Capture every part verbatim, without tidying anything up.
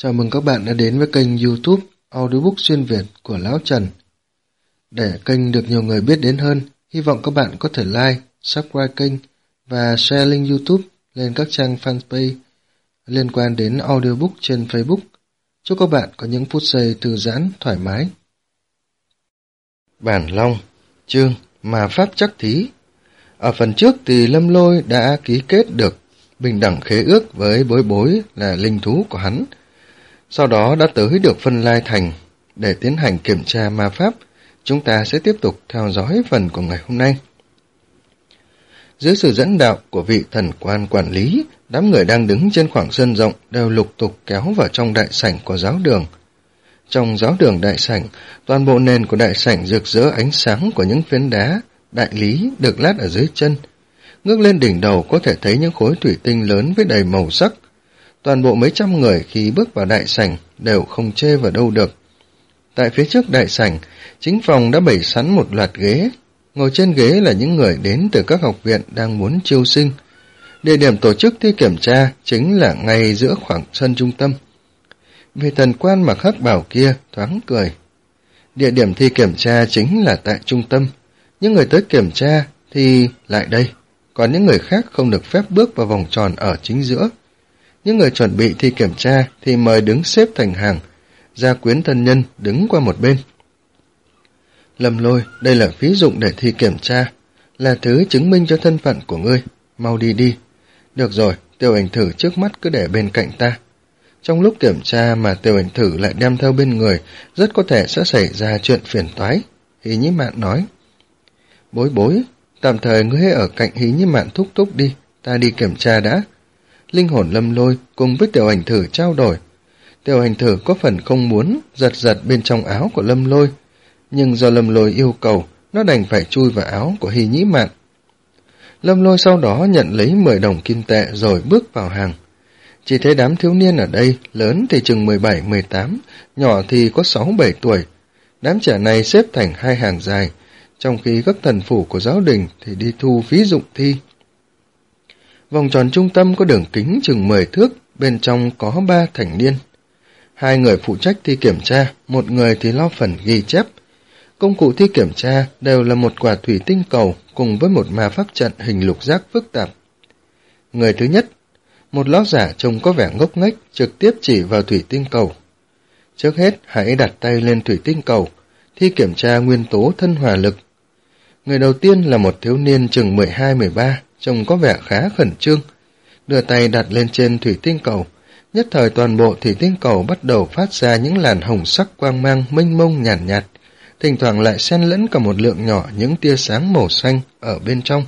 Chào mừng các bạn đã đến với kênh YouTube Audiobook Xuyên Việt của Lão Trần. Để kênh được nhiều người biết đến hơn, hy vọng các bạn có thể like, subscribe kênh và share link YouTube lên các trang fanpage liên quan đến audiobook trên Facebook. Chúc các bạn có những phút giây thư giãn, thoải mái. Bản Long, chương mà pháp chắc thí. Ở phần trước thì Lâm Lôi đã ký kết được bình đẳng khế ước với Bối Bối là linh thú của hắn. Sau đó đã tới được Phân Lai Thành để tiến hành kiểm tra ma pháp. Chúng ta sẽ tiếp tục theo dõi phần của ngày hôm nay. Dưới sự dẫn đạo của vị thần quan quản lý, đám người đang đứng trên khoảng sân rộng đều lục tục kéo vào trong đại sảnh của giáo đường. Trong giáo đường đại sảnh, toàn bộ nền của đại sảnh rực rỡ ánh sáng của những phiến đá đại lý được lát ở dưới chân. Ngước lên đỉnh đầu có thể thấy những khối thủy tinh lớn với đầy màu sắc. Toàn bộ mấy trăm người khi bước vào đại sảnh đều không chê vào đâu được. Tại phía trước đại sảnh, chính phòng đã bày sẵn một loạt ghế. Ngồi trên ghế là những người đến từ các học viện đang muốn chiêu sinh. Địa điểm tổ chức thi kiểm tra chính là ngay giữa khoảng sân trung tâm. Vị thần quan mặc hắc bào kia thoáng cười. Địa điểm thi kiểm tra chính là tại trung tâm. Những người tới kiểm tra thì lại đây. Còn những người khác không được phép bước vào vòng tròn ở chính giữa. Những người chuẩn bị thi kiểm tra thì mời đứng xếp thành hàng. Gia quyến thân nhân đứng qua một bên. Lâm Lôi, đây là phí dụng để thi kiểm tra, là thứ chứng minh cho thân phận của ngươi. Mau đi đi. Được rồi, Tiểu Ảnh Thử trước mắt cứ để bên cạnh ta. Trong lúc kiểm tra mà Tiểu Ảnh Thử lại đem theo bên người, rất có thể sẽ xảy ra chuyện phiền toái. Hí Nhĩ Mạn nói. Bối Bối, tạm thời ngươi hãy ở cạnh Hí Nhĩ Mạn thúc thúc đi, ta đi kiểm tra đã. Linh hồn Lâm Lôi cùng với Tiểu Ảnh Thử trao đổi. Tiểu Ảnh Thử có phần không muốn giật giật bên trong áo của Lâm Lôi, nhưng do Lâm Lôi yêu cầu, nó đành phải chui vào áo của Hí Nhĩ Mạn. Lâm Lôi sau đó nhận lấy mười đồng kim tệ rồi bước vào hàng. Chỉ thấy đám thiếu niên ở đây, lớn thì chừng mười bảy mười tám, nhỏ thì có sáu bảy tuổi. Đám trẻ này xếp thành hai hàng dài, trong khi các thần phủ của giáo đình thì đi thu phí dụng thi. Vòng tròn trung tâm có đường kính chừng mười thước, bên trong có ba thành niên. Hai người phụ trách thi kiểm tra, một người thì lo phần ghi chép. Công cụ thi kiểm tra đều là một quả thủy tinh cầu cùng với một ma pháp trận hình lục giác phức tạp. Người thứ nhất, một lão giả trông có vẻ ngốc nghếch trực tiếp chỉ vào thủy tinh cầu. Trước hết hãy đặt tay lên thủy tinh cầu, thi kiểm tra nguyên tố thân hỏa lực. Người đầu tiên là một thiếu niên chừng mười hai mười ba, trông có vẻ khá khẩn trương. Đưa tay đặt lên trên thủy tinh cầu, nhất thời toàn bộ thủy tinh cầu bắt đầu phát ra những làn hồng sắc quang mang mênh mông nhàn nhạt, nhạt, thỉnh thoảng lại xen lẫn cả một lượng nhỏ những tia sáng màu xanh ở bên trong.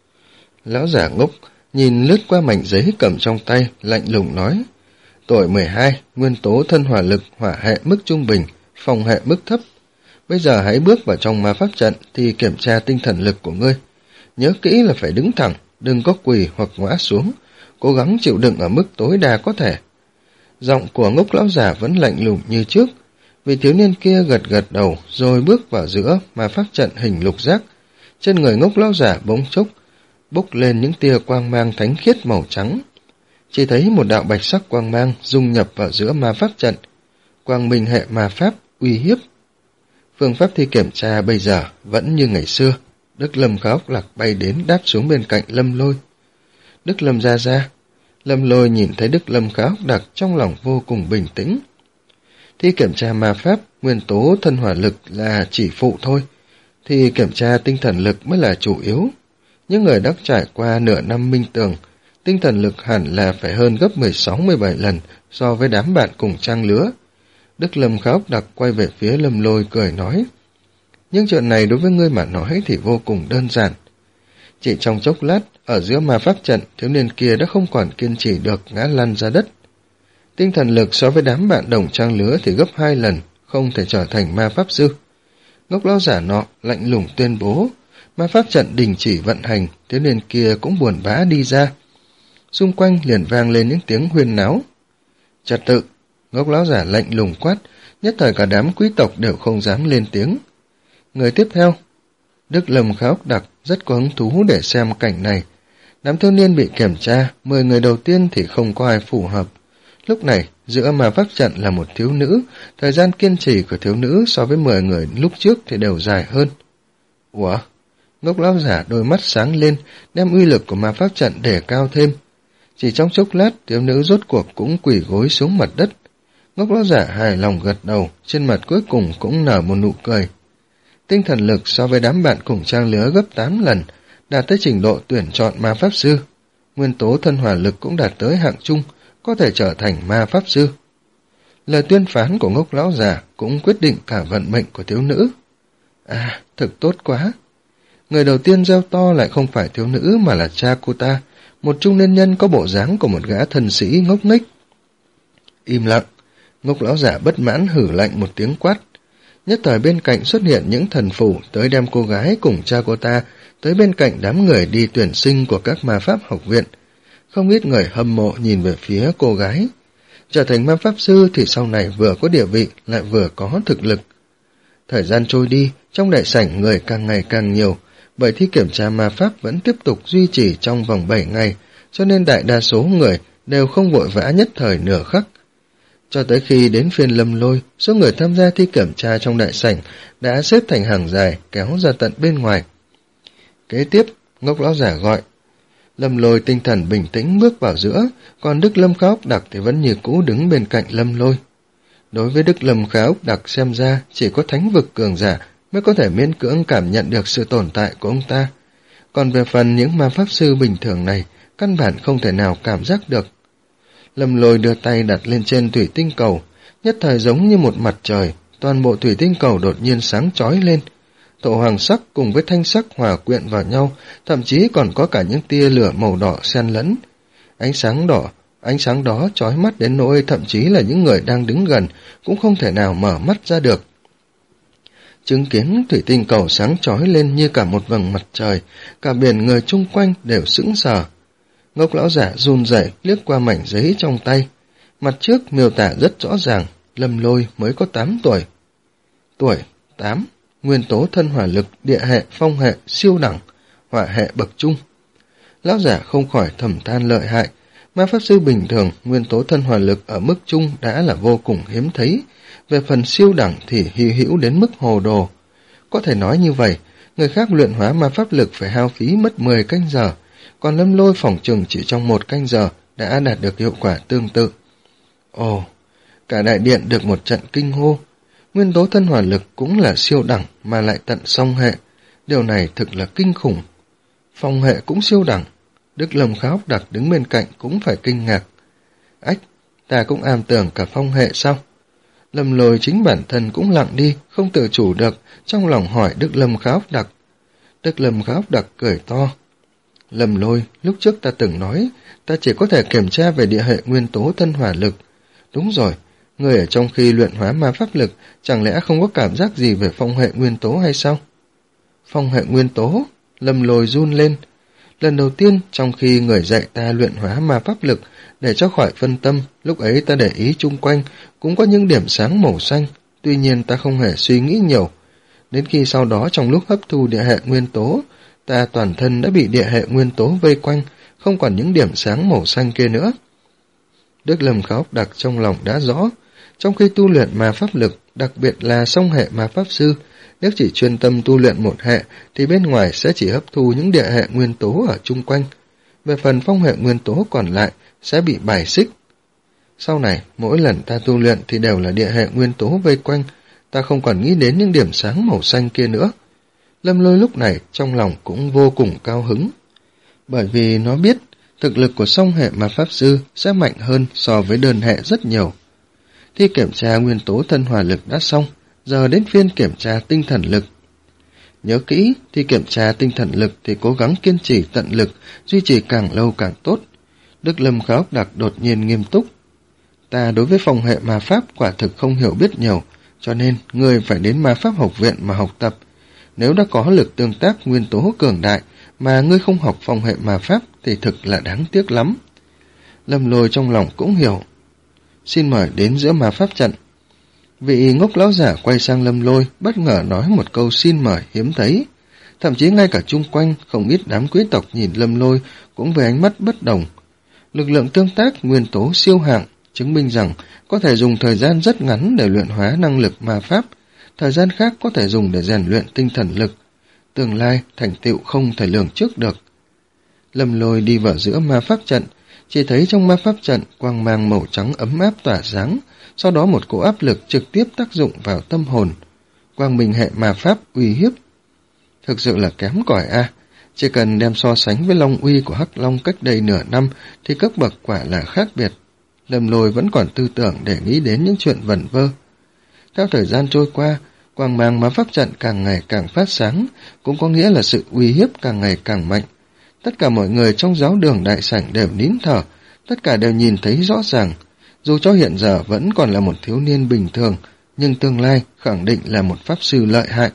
Lão giả ngốc nhìn lướt qua mảnh giấy cầm trong tay, lạnh lùng nói: Tuổi mười hai, nguyên tố thân hỏa lực hỏa hệ mức trung bình, phòng hệ mức thấp. Bây giờ hãy bước vào trong ma pháp trận thì kiểm tra tinh thần lực của ngươi. Nhớ kỹ là phải đứng thẳng, đừng có quỳ hoặc ngã xuống, cố gắng chịu đựng ở mức tối đa có thể. Giọng của ngốc lão giả vẫn lạnh lùng như trước. Vị thiếu niên kia gật gật đầu rồi bước vào giữa ma pháp trận hình lục giác. Trên người ngốc lão giả bỗng chốc bốc lên những tia quang mang thánh khiết màu trắng. Chỉ thấy một đạo bạch sắc quang mang dung nhập vào giữa ma pháp trận. Quang minh hệ ma pháp uy hiếp. Phương pháp thi kiểm tra bây giờ vẫn như ngày xưa. Đức Lâm Khá Ốc Lạc bay đến đáp xuống bên cạnh Lâm Lôi. Đức Lâm ra ra. Lâm Lôi nhìn thấy Đức Lâm Khá Ốc Đặc trong lòng vô cùng bình tĩnh. Thi kiểm tra ma pháp, nguyên tố thân hỏa lực là chỉ phụ thôi. Thi kiểm tra tinh thần lực mới là chủ yếu. Những người đã trải qua nửa năm minh tường, tinh thần lực hẳn là phải hơn gấp mười sáu mười bảy lần so với đám bạn cùng trang lứa. Đức Lâm Khá Ốc Đặc quay về phía Lâm Lôi cười nói: Nhưng chuyện này đối với ngươi mà nói thì vô cùng đơn giản. Chỉ trong chốc lát, ở giữa ma pháp trận, thiếu niên kia đã không còn kiên trì được ngã lăn ra đất. Tinh thần lực so với đám bạn đồng trang lứa thì gấp hai lần, không thể trở thành ma pháp sư. Ngốc lão giả nọ lạnh lùng tuyên bố, ma pháp trận đình chỉ vận hành, thiếu niên kia cũng buồn bã đi ra. Xung quanh liền vang lên những tiếng huyên náo. Trật tự, ngốc lão giả lạnh lùng quát, nhất thời cả đám quý tộc đều không dám lên tiếng. Người tiếp theo, Đức Lâm Khá Ốc Đặc rất có hứng thú để xem cảnh này. Đám thiếu niên bị kiểm tra, mười người đầu tiên thì không có ai phù hợp. Lúc này, giữa ma pháp trận là một thiếu nữ, thời gian kiên trì của thiếu nữ so với mười người lúc trước thì đều dài hơn. Ủa? Ngốc lão giả đôi mắt sáng lên, đem uy lực của ma pháp trận để cao thêm. Chỉ trong chốc lát, thiếu nữ rốt cuộc cũng quỳ gối xuống mặt đất. Ngốc lão giả hài lòng gật đầu, trên mặt cuối cùng cũng nở một nụ cười. Tinh thần lực so với đám bạn cùng trang lứa gấp tám lần, đạt tới trình độ tuyển chọn ma pháp sư. Nguyên tố thân hỏa lực cũng đạt tới hạng trung, có thể trở thành ma pháp sư. Lời tuyên phán của ngốc lão già cũng quyết định cả vận mệnh của thiếu nữ. À, thực tốt quá. Người đầu tiên reo to lại không phải thiếu nữ mà là cha cô ta, một trung niên nhân có bộ dáng của một gã thần sĩ ngốc nghếch. Im lặng, ngốc lão giả bất mãn hử lạnh một tiếng quát. Nhất thời bên cạnh xuất hiện những thần phù tới đem cô gái cùng cha cô ta tới bên cạnh đám người đi tuyển sinh của các ma pháp học viện. Không ít người hâm mộ nhìn về phía cô gái. Trở thành ma pháp sư thì sau này vừa có địa vị lại vừa có thực lực. Thời gian trôi đi, trong đại sảnh người càng ngày càng nhiều, bởi thi kiểm tra ma pháp vẫn tiếp tục duy trì trong vòng bảy ngày, cho nên đại đa số người đều không vội vã nhất thời nửa khắc. Cho tới khi đến phiên Lâm Lôi, số người tham gia thi kiểm tra trong đại sảnh đã xếp thành hàng dài kéo ra tận bên ngoài. Kế tiếp, ngốc lão giả gọi. Lâm Lôi tinh thần bình tĩnh bước vào giữa, còn Đức Lâm Khá Úc Đặc thì vẫn như cũ đứng bên cạnh Lâm Lôi. Đối với Đức Lâm Khá Úc Đặc xem ra chỉ có thánh vực cường giả mới có thể miễn cưỡng cảm nhận được sự tồn tại của ông ta. Còn về phần những ma pháp sư bình thường này, căn bản không thể nào cảm giác được. Lâm Lôi đưa tay đặt lên trên thủy tinh cầu, nhất thời giống như một mặt trời, toàn bộ thủy tinh cầu đột nhiên sáng chói lên. Thổ hoàng sắc cùng với thanh sắc hòa quyện vào nhau, thậm chí còn có cả những tia lửa màu đỏ xen lẫn. Ánh sáng đỏ, ánh sáng đó chói mắt đến nỗi thậm chí là những người đang đứng gần cũng không thể nào mở mắt ra được. Chứng kiến thủy tinh cầu sáng chói lên như cả một vầng mặt trời, cả biển người chung quanh đều sững sờ. Ngốc lão giả run rẩy liếc qua mảnh giấy trong tay. Mặt trước miêu tả rất rõ ràng, Lâm Lôi mới có tám tuổi. Tuổi tám, nguyên tố thân hỏa lực, địa hệ, phong hệ, siêu đẳng, hỏa hệ bậc trung. Lão giả không khỏi thầm than lợi hại, ma pháp sư bình thường nguyên tố thân hỏa lực ở mức trung đã là vô cùng hiếm thấy, về phần siêu đẳng thì hy hữu đến mức hồ đồ. Có thể nói như vậy, người khác luyện hóa ma pháp lực phải hao phí mất mười canh giờ, còn Lâm Lôi phỏng chừng chỉ trong một canh giờ đã đạt được hiệu quả tương tự. Ồ, cả đại điện được một trận kinh hô. Nguyên tố thân hỏa lực cũng là siêu đẳng mà lại tận song hệ. Điều này thực là kinh khủng. Phong hệ cũng siêu đẳng. Đức Lâm Khá Úc Đặc đứng bên cạnh cũng phải kinh ngạc. Ách, ta cũng am tưởng cả phong hệ sao? Lâm Lôi chính bản thân cũng lặng đi, không tự chủ được, trong lòng hỏi Đức Lâm Khá Úc Đặc. Đức Lâm Khá Úc Đặc cười to. Lâm Lôi, lúc trước ta từng nói, ta chỉ có thể kiểm tra về địa hệ nguyên tố thân hỏa lực. Đúng rồi, người ở trong khi luyện hóa ma pháp lực, chẳng lẽ không có cảm giác gì về phong hệ nguyên tố hay sao? Phong hệ nguyên tố? Lâm Lôi run lên. Lần đầu tiên trong khi người dạy ta luyện hóa ma pháp lực, để cho khỏi phân tâm, lúc ấy ta để ý chung quanh, cũng có những điểm sáng màu xanh, tuy nhiên ta không hề suy nghĩ nhiều. Đến khi sau đó trong lúc hấp thu địa hệ nguyên tố, ta toàn thân đã bị địa hệ nguyên tố vây quanh, không còn những điểm sáng màu xanh kia nữa. Đức Lâm Khá Úc Đặc trong lòng đã rõ, trong khi tu luyện ma pháp lực, đặc biệt là song hệ ma pháp sư, nếu chỉ chuyên tâm tu luyện một hệ, thì bên ngoài sẽ chỉ hấp thu những địa hệ nguyên tố ở chung quanh. Về phần phong hệ nguyên tố còn lại, sẽ bị bài xích. Sau này, mỗi lần ta tu luyện thì đều là địa hệ nguyên tố vây quanh, ta không còn nghĩ đến những điểm sáng màu xanh kia nữa. Lâm Lôi lúc này trong lòng cũng vô cùng cao hứng. Bởi vì nó biết, thực lực của song hệ ma pháp sư sẽ mạnh hơn so với đơn hệ rất nhiều. Thi kiểm tra nguyên tố thân hỏa lực đã xong, giờ đến phiên kiểm tra tinh thần lực. Nhớ kỹ, thi kiểm tra tinh thần lực thì cố gắng kiên trì tận lực, duy trì càng lâu càng tốt. Đức Lâm Khá Úc Đặc đột nhiên nghiêm túc. Ta đối với phong hệ ma pháp quả thực không hiểu biết nhiều, cho nên ngươi phải đến ma pháp học viện mà học tập. Nếu đã có lực tương tác nguyên tố cường đại mà ngươi không học phong hệ ma pháp thì thực là đáng tiếc lắm. Lâm Lôi trong lòng cũng hiểu. Xin mời đến giữa ma pháp trận. Vị ngốc lão giả quay sang Lâm Lôi, bất ngờ nói một câu xin mời hiếm thấy. Thậm chí ngay cả chung quanh không ít đám quý tộc nhìn Lâm Lôi cũng với ánh mắt bất đồng. Lực lượng tương tác nguyên tố siêu hạng, chứng minh rằng có thể dùng thời gian rất ngắn để luyện hóa năng lực ma pháp, thời gian khác có thể dùng để rèn luyện tinh thần lực. Tương lai thành tựu không thể lường trước được. Lâm Lôi đi vào giữa ma pháp trận, chỉ thấy trong ma pháp trận quang mang màu trắng ấm áp tỏa sáng, sau đó một cỗ áp lực trực tiếp tác dụng vào tâm hồn. Quang minh hệ ma pháp uy hiếp. Thực sự là kém cỏi a, à. Chỉ cần đem so sánh với long uy của Hắc Long cách đây nửa năm thì cấp bậc quả là khác biệt. Lâm Lôi vẫn còn tư tưởng để nghĩ đến những chuyện vẩn vơ. Theo thời gian trôi qua, quang mang ma pháp trận càng ngày càng phát sáng, cũng có nghĩa là sự uy hiếp càng ngày càng mạnh. Tất cả mọi người trong giáo đường đại sảnh đều nín thở, tất cả đều nhìn thấy rõ ràng. Dù cho hiện giờ vẫn còn là một thiếu niên bình thường, nhưng tương lai khẳng định là một pháp sư lợi hại.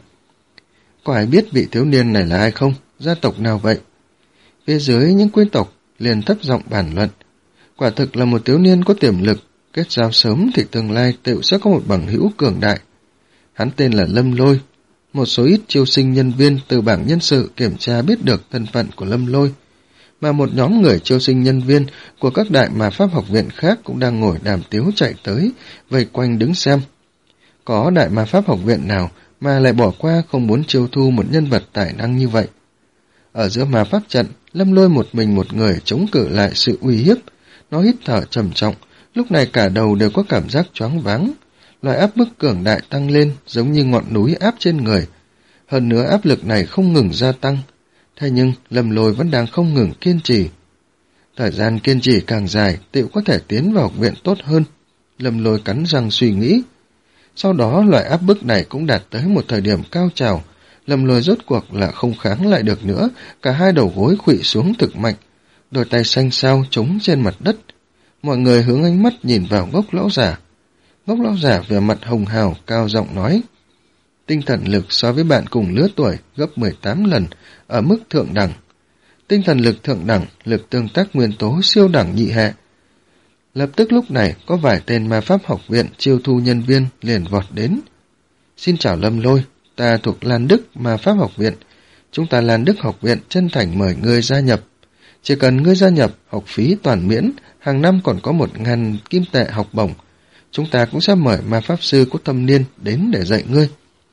Có ai biết vị thiếu niên này là ai không? Gia tộc nào vậy? Phía dưới những quý tộc liền thấp giọng bàn luận. Quả thực là một thiếu niên có tiềm lực, kết giao sớm thì tương lai tựu sẽ có một bằng hữu cường đại. Hắn tên là Lâm Lôi. Một số ít chiêu sinh nhân viên từ bảng nhân sự kiểm tra biết được thân phận của Lâm Lôi, mà một nhóm người chiêu sinh nhân viên của các đại ma pháp học viện khác cũng đang ngồi đàm tiếu chạy tới, vây quanh đứng xem. Có đại ma pháp học viện nào mà lại bỏ qua không muốn chiêu thu một nhân vật tài năng như vậy? Ở giữa ma pháp trận, Lâm Lôi một mình một người chống cự lại sự uy hiếp. Nó hít thở trầm trọng, lúc này cả đầu đều có cảm giác choáng váng. Loại áp bức cường đại tăng lên giống như ngọn núi áp trên người. Hơn nữa áp lực này không ngừng gia tăng. Thế nhưng Lâm Lôi vẫn đang không ngừng kiên trì. Thời gian kiên trì càng dài, tựu có thể tiến vào học viện tốt hơn. Lâm Lôi cắn răng suy nghĩ. Sau đó loại áp bức này cũng đạt tới một thời điểm cao trào. Lâm Lôi rốt cuộc là không kháng lại được nữa, cả hai đầu gối khuỵu xuống thực mạnh, đôi tay xanh xao trống trên mặt đất. Mọi người hướng ánh mắt nhìn vào Ngốc lão giả. Ngốc lão giả vẻ mặt hồng hào, cao giọng nói: tinh thần lực so với bạn cùng lứa tuổi gấp mười tám lần, ở mức thượng đẳng. Tinh thần lực thượng đẳng, lực tương tác nguyên tố siêu đẳng nhị hệ. Lập tức lúc này có vài tên ma pháp học viện chiêu thu nhân viên liền vọt đến. Xin chào Lâm Lôi, ta thuộc Lan Đức ma pháp học viện. Chúng ta Lan Đức học viện chân thành mời ngươi gia nhập. Chỉ cần ngươi gia nhập, học phí toàn miễn, hàng năm còn có một ngàn kim tệ học bổng. Chúng ta cũng sẽ mời ma pháp sư có thâm niên đến để dạy ngươi.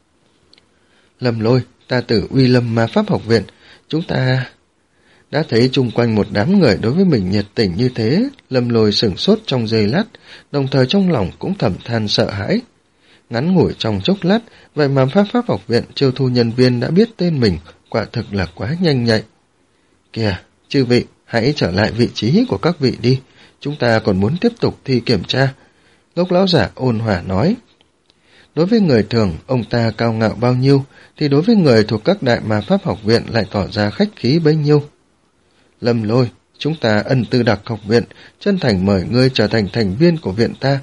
Lâm Lôi, ta từ Uy Lâm ma pháp học viện. Chúng ta... Đã thấy chung quanh một đám người đối với mình nhiệt tình như thế, Lâm Lôi sửng sốt trong giây lát, đồng thời trong lòng cũng thầm than sợ hãi. Ngắn ngủi trong chốc lát, vậy mà pháp pháp học viện chiêu thu nhân viên đã biết tên mình, quả thực là quá nhanh nhạy. Kìa, chư vị, hãy trở lại vị trí của các vị đi, chúng ta còn muốn tiếp tục thi kiểm tra. Ngốc lão giả ôn hòa nói. Đối với người thường, ông ta cao ngạo bao nhiêu, thì đối với người thuộc các đại ma pháp học viện lại tỏ ra khách khí bấy nhiêu. Lâm Lôi, chúng ta Ân Tư Đặc học viện, chân thành mời ngươi trở thành thành viên của viện ta.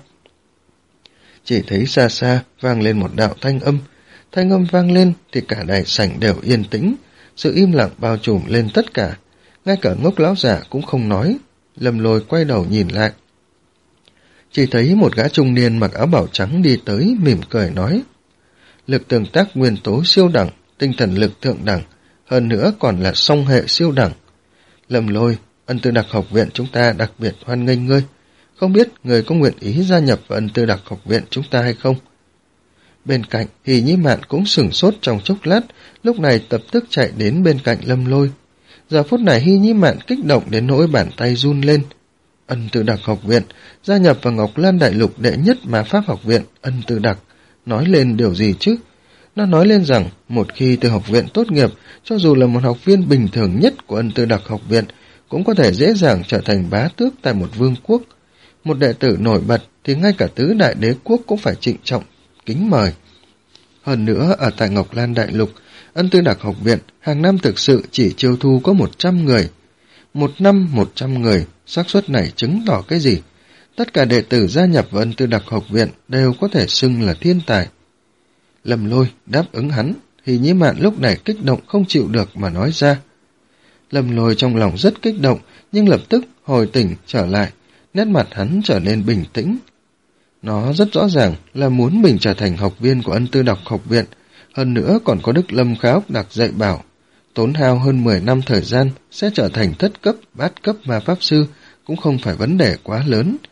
Chỉ thấy xa xa vang lên một đạo thanh âm, thanh âm vang lên thì cả đại sảnh đều yên tĩnh, sự im lặng bao trùm lên tất cả, ngay cả Ngốc lão giả cũng không nói. Lâm Lôi quay đầu nhìn lại, chỉ thấy một gã trung niên mặc áo bảo trắng đi tới, mỉm cười nói: lực tương tác nguyên tố siêu đẳng, tinh thần lực thượng đẳng, hơn nữa còn là song hệ siêu đẳng. Lâm Lôi, Ân Tư Đặc học viện chúng ta đặc biệt hoan nghênh ngươi. Không biết người có nguyện ý gia nhập vào Ân Tư Đặc học viện chúng ta hay không? Bên cạnh, Hỉ Nhĩ Mạn cũng sửng sốt trong chốc lát, lúc này tập tức chạy đến bên cạnh Lâm Lôi. Giờ phút này Hỉ Nhĩ Mạn kích động đến nỗi bàn tay run lên. Ân Tư Đặc học viện, gia nhập vào Ngọc Lan Đại Lục đệ nhất ma pháp học viện Ân Tư Đặc, nói lên điều gì chứ? Nó nói lên rằng, một khi từ học viện tốt nghiệp, cho dù là một học viên bình thường nhất của Ân Tư Đặc học viện, cũng có thể dễ dàng trở thành bá tước tại một vương quốc. Một đệ tử nổi bật thì ngay cả tứ đại đế quốc cũng phải trịnh trọng, kính mời. Hơn nữa, ở tại Ngọc Lan Đại Lục, Ân Tư Đặc học viện hàng năm thực sự chỉ chiêu thu có một trăm người. Một năm một trăm người, xác suất này chứng tỏ cái gì? Tất cả đệ tử gia nhập vào Ân Tư Đặc học viện đều có thể xưng là thiên tài. Lâm Lôi đáp ứng hắn, Hỉ Nhĩ Mạn lúc này kích động không chịu được mà nói ra. Lâm Lôi trong lòng rất kích động, nhưng lập tức hồi tỉnh trở lại, nét mặt hắn trở nên bình tĩnh. Nó rất rõ ràng là muốn mình trở thành học viên của Ân Tư Đặc học viện, hơn nữa còn có Đức Lâm Khá Ốc Đặc dạy bảo, tốn hao hơn mười năm thời gian sẽ trở thành thất cấp, bát cấp ma pháp sư cũng không phải vấn đề quá lớn.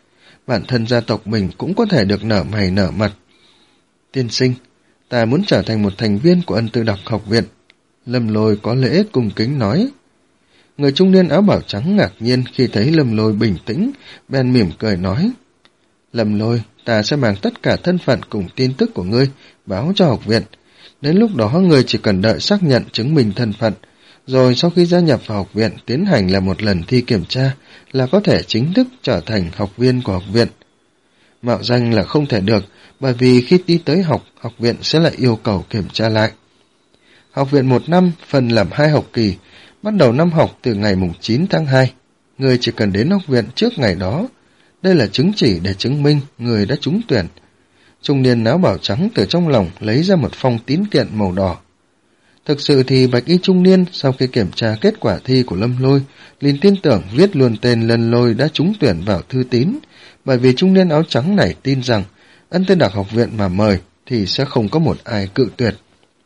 bản thân gia tộc mình cũng có thể được nở mày nở mặt. Tiên sinh, ta muốn trở thành một thành viên của Ân Tư Đọc học viện. Lâm Lôi có lễ cung kính nói. Người trung niên áo bảo trắng ngạc nhiên khi thấy Lâm Lôi bình tĩnh, bèn mỉm cười nói. Lâm Lôi, ta sẽ mang tất cả thân phận cùng tin tức của ngươi, báo cho học viện. Đến lúc đó ngươi chỉ cần đợi xác nhận chứng minh thân phận, rồi sau khi gia nhập vào học viện tiến hành là một lần thi kiểm tra là có thể chính thức trở thành học viên của học viện. Mạo danh là không thể được, bởi vì khi đi tới học, học viện sẽ lại yêu cầu kiểm tra lại. Học viện một năm phân làm hai học kỳ, bắt đầu năm học từ ngày chín tháng hai. Người chỉ cần đến học viện trước ngày đó. Đây là chứng chỉ để chứng minh người đã trúng tuyển. Trung niên áo bảo trắng từ trong lòng lấy ra một phong tín kiện màu đỏ. Thực sự thì bạch y trung niên sau khi kiểm tra kết quả thi của Lâm Lôi, liền tin tưởng viết luôn tên Lâm Lôi đã trúng tuyển vào thư tín, bởi vì trung niên áo trắng này tin rằng Ân Tư Đạc học viện mà mời thì sẽ không có một ai cự tuyệt.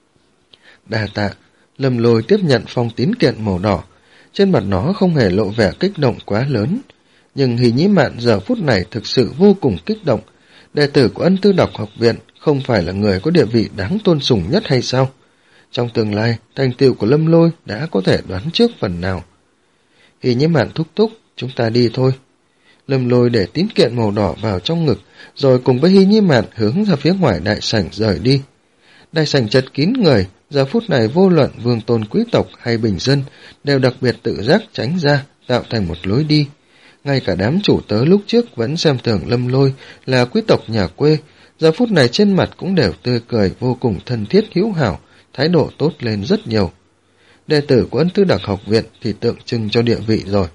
Đa tạ, Lâm Lôi tiếp nhận phong tín kiện màu đỏ, trên mặt nó không hề lộ vẻ kích động quá lớn, nhưng Hỉ Nhĩ Mạn giờ phút này thực sự vô cùng kích động. Đệ tử của Ân Tư Đọc học viện không phải là người có địa vị đáng tôn sùng nhất hay sao? Trong tương lai, thành tựu của Lâm Lôi đã có thể đoán trước phần nào. Hỉ Nhĩ Mạn thúc thúc, chúng ta đi thôi. Lâm Lôi để tín kiện màu đỏ vào trong ngực, rồi cùng với Hỉ Nhĩ Mạn hướng ra phía ngoài đại sảnh rời đi. Đại sảnh chật kín người, giờ phút này vô luận vương tôn quý tộc hay bình dân đều đặc biệt tự giác tránh ra, tạo thành một lối đi. Ngay cả đám chủ tớ lúc trước vẫn xem thường Lâm Lôi là quý tộc nhà quê, giờ phút này trên mặt cũng đều tươi cười vô cùng thân thiết hữu hảo, thái độ tốt lên rất nhiều. Đệ tử của Ân Tư Đạc học viện thì tượng trưng cho địa vị rồi.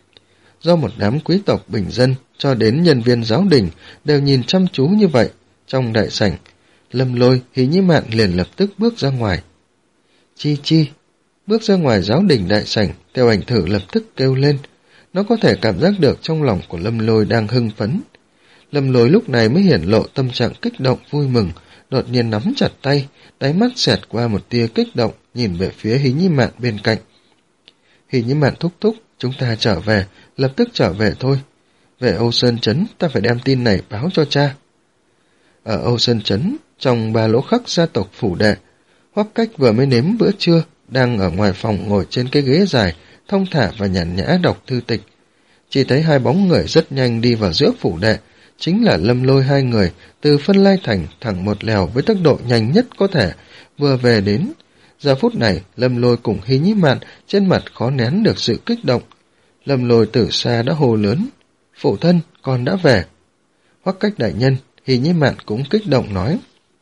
Do một đám quý tộc bình dân cho đến nhân viên giáo đình đều nhìn chăm chú như vậy, trong đại sảnh, Lâm Lôi, Hỉ Nhĩ Mạn liền lập tức bước ra ngoài. Chi Chi, bước ra ngoài giáo đình đại sảnh, Tiêu Ảnh Thử lập tức kêu lên. Nó có thể cảm giác được trong lòng của Lâm Lôi đang hưng phấn. Lâm Lôi lúc này mới hiển lộ tâm trạng kích động vui mừng, đột nhiên nắm chặt tay, đáy mắt xẹt qua một tia kích động, nhìn về phía Hỉ Nhĩ Mạn bên cạnh. Hỉ Nhĩ Mạn thúc thúc, chúng ta trở về, lập tức trở về thôi. Về Âu Sơn Trấn, ta phải đem tin này báo cho cha. Ở Âu Sơn Trấn, trong ba lỗ khắc gia tộc phủ đệ, Hoắc Cách vừa mới nếm bữa trưa, đang ở ngoài phòng ngồi trên cái ghế dài, thông thả và nhàn nhã đọc thư tịch. Chỉ thấy hai bóng người rất nhanh đi vào giữa phủ đệ, chính là Lâm Lôi hai người từ Phân Lai Thành thẳng một lèo với tốc độ nhanh nhất có thể, vừa về đến. Giờ phút này, Lâm Lôi cùng Hỉ Nhĩ Mạn trên mặt khó nén được sự kích động. Lâm Lôi từ xa đã hô lớn, phụ thân, con đã về. Hoắc Cách đại nhân, Hỉ Nhĩ Mạn cũng kích động nói.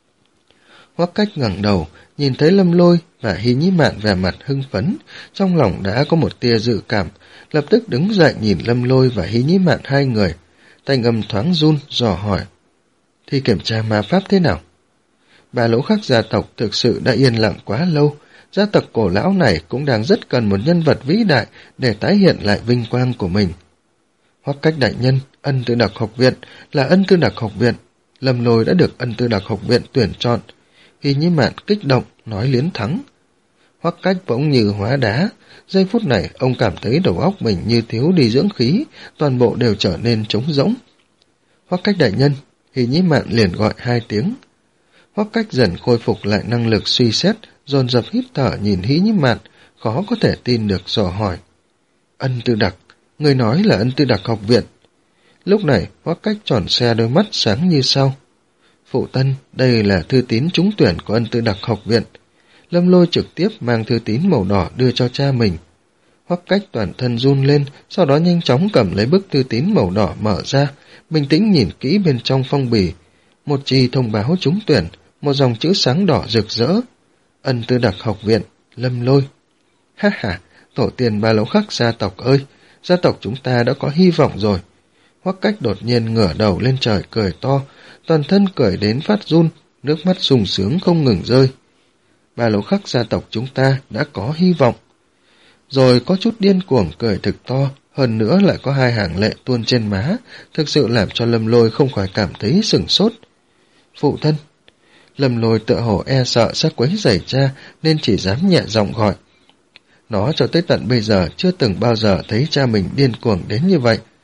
Hoắc Cách ngẩng đầu, nhìn thấy Lâm Lôi và Hỉ Nhĩ Mạn vẻ mặt hưng phấn, trong lòng đã có một tia dự cảm, lập tức đứng dậy nhìn Lâm Lôi và Hỉ Nhĩ Mạn hai người, thanh âm thoáng run dò hỏi. Thi kiểm tra ma pháp thế nào? Ba lỗ khắc gia tộc thực sự đã yên lặng quá lâu, gia tộc cổ lão này cũng đang rất cần một nhân vật vĩ đại để tái hiện lại vinh quang của mình. Hoắc Cách đại nhân, Ân Tư Đạc học viện là Ân Tư Đạc học viện, Lâm Lôi đã được Ân Tư Đạc học viện tuyển chọn. Hỉ Nhĩ Mạn kích động nói liến thắng. Hoắc Cách bỗng như hóa đá, giây phút này ông cảm thấy đầu óc mình như thiếu đi dưỡng khí, toàn bộ đều trở nên trống rỗng. Hoắc Cách đại nhân, Hỉ Nhĩ Mạn liền gọi hai tiếng. Hoắc Cách dần khôi phục lại năng lực suy xét, dồn dập hít thở nhìn Hỉ Nhĩ Mạn, khó có thể tin được dò hỏi. Ân Tư Đạc, người nói là Ân Tư Đạc học viện. Lúc này Hoắc Cách tròn xe đôi mắt sáng như sao. Phụ thân, đây là thư tín trúng tuyển của Ân Tư Đạc học viện. Lâm Lôi trực tiếp mang thư tín màu đỏ đưa cho cha mình. Hoắc Cách toàn thân run lên, sau đó nhanh chóng cầm lấy bức thư tín màu đỏ mở ra, bình tĩnh nhìn kỹ bên trong phong bì. Một chi thông báo trúng tuyển, một dòng chữ sáng đỏ rực rỡ. Ân Tư Đạc học viện, Lâm Lôi. Ha ha, tổ tiên ba lỗ khắc gia tộc ơi, gia tộc chúng ta đã có hy vọng rồi. Hoắc Cách đột nhiên ngửa đầu lên trời cười to, toàn thân cười đến phát run, nước mắt sung sướng không ngừng rơi. Ba lỗ khắc gia tộc chúng ta đã có hy vọng. Rồi có chút điên cuồng cười thực to, hơn nữa lại có hai hàng lệ tuôn trên má, thực sự làm cho Lâm Lôi không khỏi cảm thấy sửng sốt. Phụ thân. Lâm Lôi tựa hồ e sợ sẽ quấy rầy cha nên chỉ dám nhẹ giọng gọi. Nó cho tới tận bây giờ chưa từng bao giờ thấy cha mình điên cuồng đến như vậy.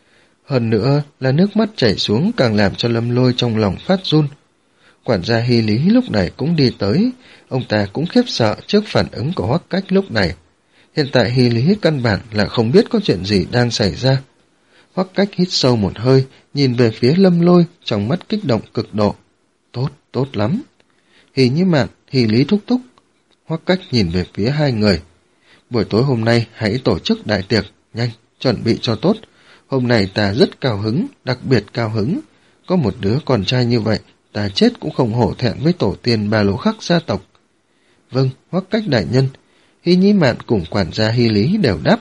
Hơn nữa là nước mắt chảy xuống càng làm cho Lâm Lôi trong lòng phát run. Quản gia Hy Lý lúc này cũng đi tới, ông ta cũng khiếp sợ trước phản ứng của Hoắc Cách lúc này. Hiện tại Hy Lý căn bản là không biết có chuyện gì đang xảy ra. Hoắc Cách hít sâu một hơi, nhìn về phía Lâm Lôi, trong mắt kích động cực độ. Tốt, tốt lắm. Hy Nhĩ Mạn, Hy Lý thúc thúc. Hoắc Cách nhìn về phía hai người. Buổi tối hôm nay hãy tổ chức đại tiệc, nhanh, chuẩn bị cho tốt. Hôm nay ta rất cao hứng, đặc biệt cao hứng. Có một đứa con trai như vậy, ta chết cũng không hổ thẹn với tổ tiên Ba Lỗ Khắc gia tộc. Vâng, Hoắc Cách đại nhân. Hy Nhĩ Mạn cùng quản gia Hy Lý đều đáp.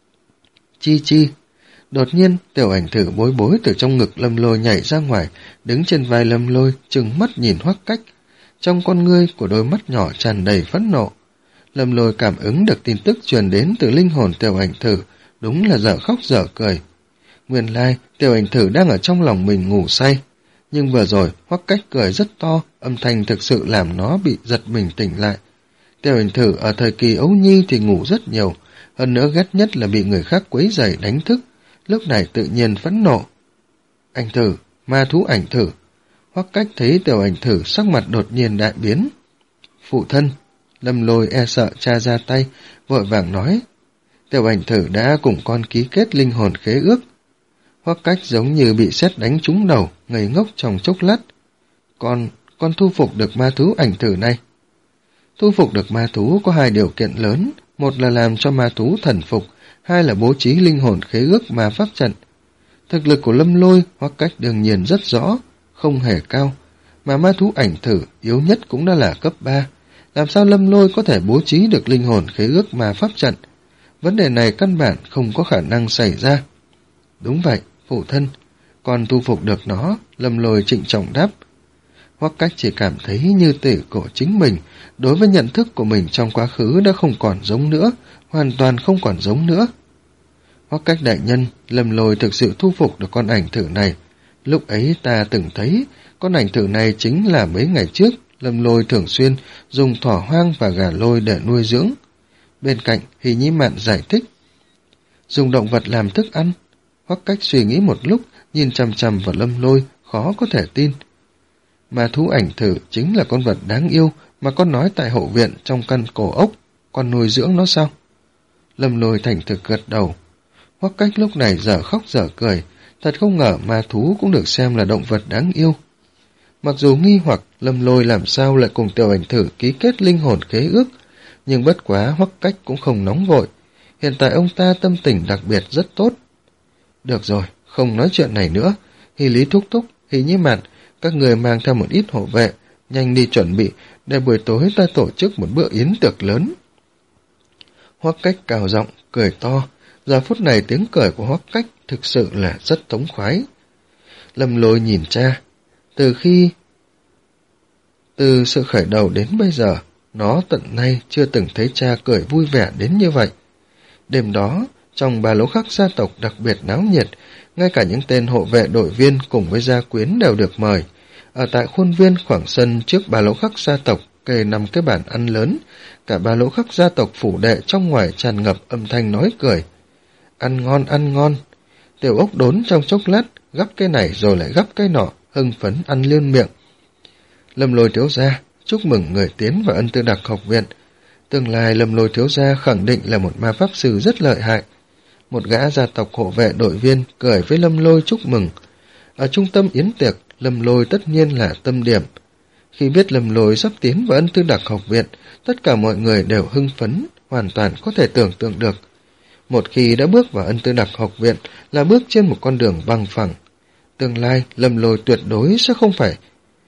Chi chi. Đột nhiên, Tiểu Ảnh Thử bối bối từ trong ngực Lâm Lôi nhảy ra ngoài, đứng trên vai Lâm Lôi, trừng mắt nhìn Hoắc Cách. Trong con ngươi của đôi mắt nhỏ tràn đầy phẫn nộ. Lâm Lôi cảm ứng được tin tức truyền đến từ linh hồn Tiểu Ảnh Thử, đúng là dở khóc dở cười. Nguyên lai, Tiểu Ảnh Thử đang ở trong lòng mình ngủ say. Nhưng vừa rồi, Hoắc Cách cười rất to, âm thanh thực sự làm nó bị giật mình tỉnh lại. Tiểu Ảnh Thử ở thời kỳ ấu nhi thì ngủ rất nhiều, hơn nữa ghét nhất là bị người khác quấy rầy đánh thức, lúc này tự nhiên phẫn nộ. Ảnh Thử, ma thú Ảnh Thử. Hoắc Cách thấy Tiểu Ảnh Thử sắc mặt đột nhiên đại biến. Phụ thân, Lâm Lôi e sợ cha ra tay, vội vàng nói. Tiểu Ảnh Thử đã cùng con ký kết linh hồn khế ước. Hoắc Cách giống như bị sét đánh trúng đầu, ngây ngốc trong chốc lát. Con, con thu phục được ma thú Ảnh Thử này. Thu phục được ma thú có hai điều kiện lớn, một là làm cho ma thú thần phục, hai là bố trí linh hồn khế ước ma pháp trận. Thực lực của Lâm Lôi, Hoắc Cách đương nhiên rất rõ, không hề cao, mà ma thú Ảnh Thử yếu nhất cũng đã là cấp ba. Làm sao Lâm Lôi có thể bố trí được linh hồn khế ước ma pháp trận? Vấn đề này căn bản không có khả năng xảy ra. Đúng vậy, phụ thân, con thu phục được nó, Lâm Lôi trịnh trọng đáp. Hoắc Cách chỉ cảm thấy như tử của chính mình, đối với nhận thức của mình trong quá khứ đã không còn giống nữa, hoàn toàn không còn giống nữa. Hoắc Cách đại nhân, Lâm Lôi thực sự thu phục được con Ảnh Thử này. Lúc ấy ta từng thấy, con Ảnh Thử này chính là mấy ngày trước, Lâm Lôi thường xuyên dùng thỏ hoang và gà lôi để nuôi dưỡng. Bên cạnh, Hy Nhĩ Mạn giải thích. Dùng động vật làm thức ăn. Hoắc Cách suy nghĩ một lúc, nhìn chằm chằm vào Lâm Lôi, khó có thể tin. Ma thú Ảnh Thử chính là con vật đáng yêu mà con nói tại hậu viện trong căn cổ ốc, con nuôi dưỡng nó sao? Lâm Lôi thành thực gật đầu. Hoắc Cách lúc này dở khóc dở cười, thật không ngờ ma thú cũng được xem là động vật đáng yêu. Mặc dù nghi hoặc Lâm Lôi làm sao lại cùng Tiểu Ảnh Thử ký kết linh hồn khế ước, nhưng bất quá Hoắc Cách cũng không nóng vội. Hiện tại ông ta tâm tình đặc biệt rất tốt. Được rồi, không nói chuyện này nữa. Hy Lý thúc thúc, Hy Nhĩ Mạn, các người mang theo một ít hộ vệ, nhanh đi chuẩn bị, để buổi tối ta tổ chức một bữa yến tiệc lớn. Hoắc Cách cào giọng, cười to. Giờ phút này tiếng cười của Hoắc Cách thực sự là rất thống khoái. Lâm Lôi nhìn cha. Từ khi... Từ sự khởi đầu đến bây giờ, nó tận nay chưa từng thấy cha cười vui vẻ đến như vậy. Đêm đó, trong Ba Lỗ Khắc gia tộc đặc biệt náo nhiệt, ngay cả những tên hộ vệ đội viên cùng với gia quyến đều được mời. Ở tại khuôn viên khoảng sân trước Ba Lỗ Khắc gia tộc kề nằm cái bàn ăn lớn, cả Ba Lỗ Khắc gia tộc phủ đệ trong ngoài tràn ngập âm thanh nói cười. Ăn ngon, ăn ngon. Tiểu Ốc đốn trong chốc lát, gắp cái này rồi lại gắp cái nọ, hưng phấn ăn liên miệng. Lâm Lôi thiếu gia, chúc mừng người tiến vào Ân Tư Đặc học viện. Tương lai Lâm Lôi thiếu gia khẳng định là một ma pháp sư rất lợi hại. Một gã gia tộc hộ vệ đội viên cười với Lâm Lôi chúc mừng. Ở trung tâm yến tiệc, Lâm Lôi tất nhiên là tâm điểm. Khi biết Lâm Lôi sắp tiến vào Ân Tư Đặc học viện, tất cả mọi người đều hưng phấn, hoàn toàn có thể tưởng tượng được. Một khi đã bước vào Ân Tư Đặc học viện là bước trên một con đường bằng phẳng. Tương lai, Lâm Lôi tuyệt đối sẽ không phải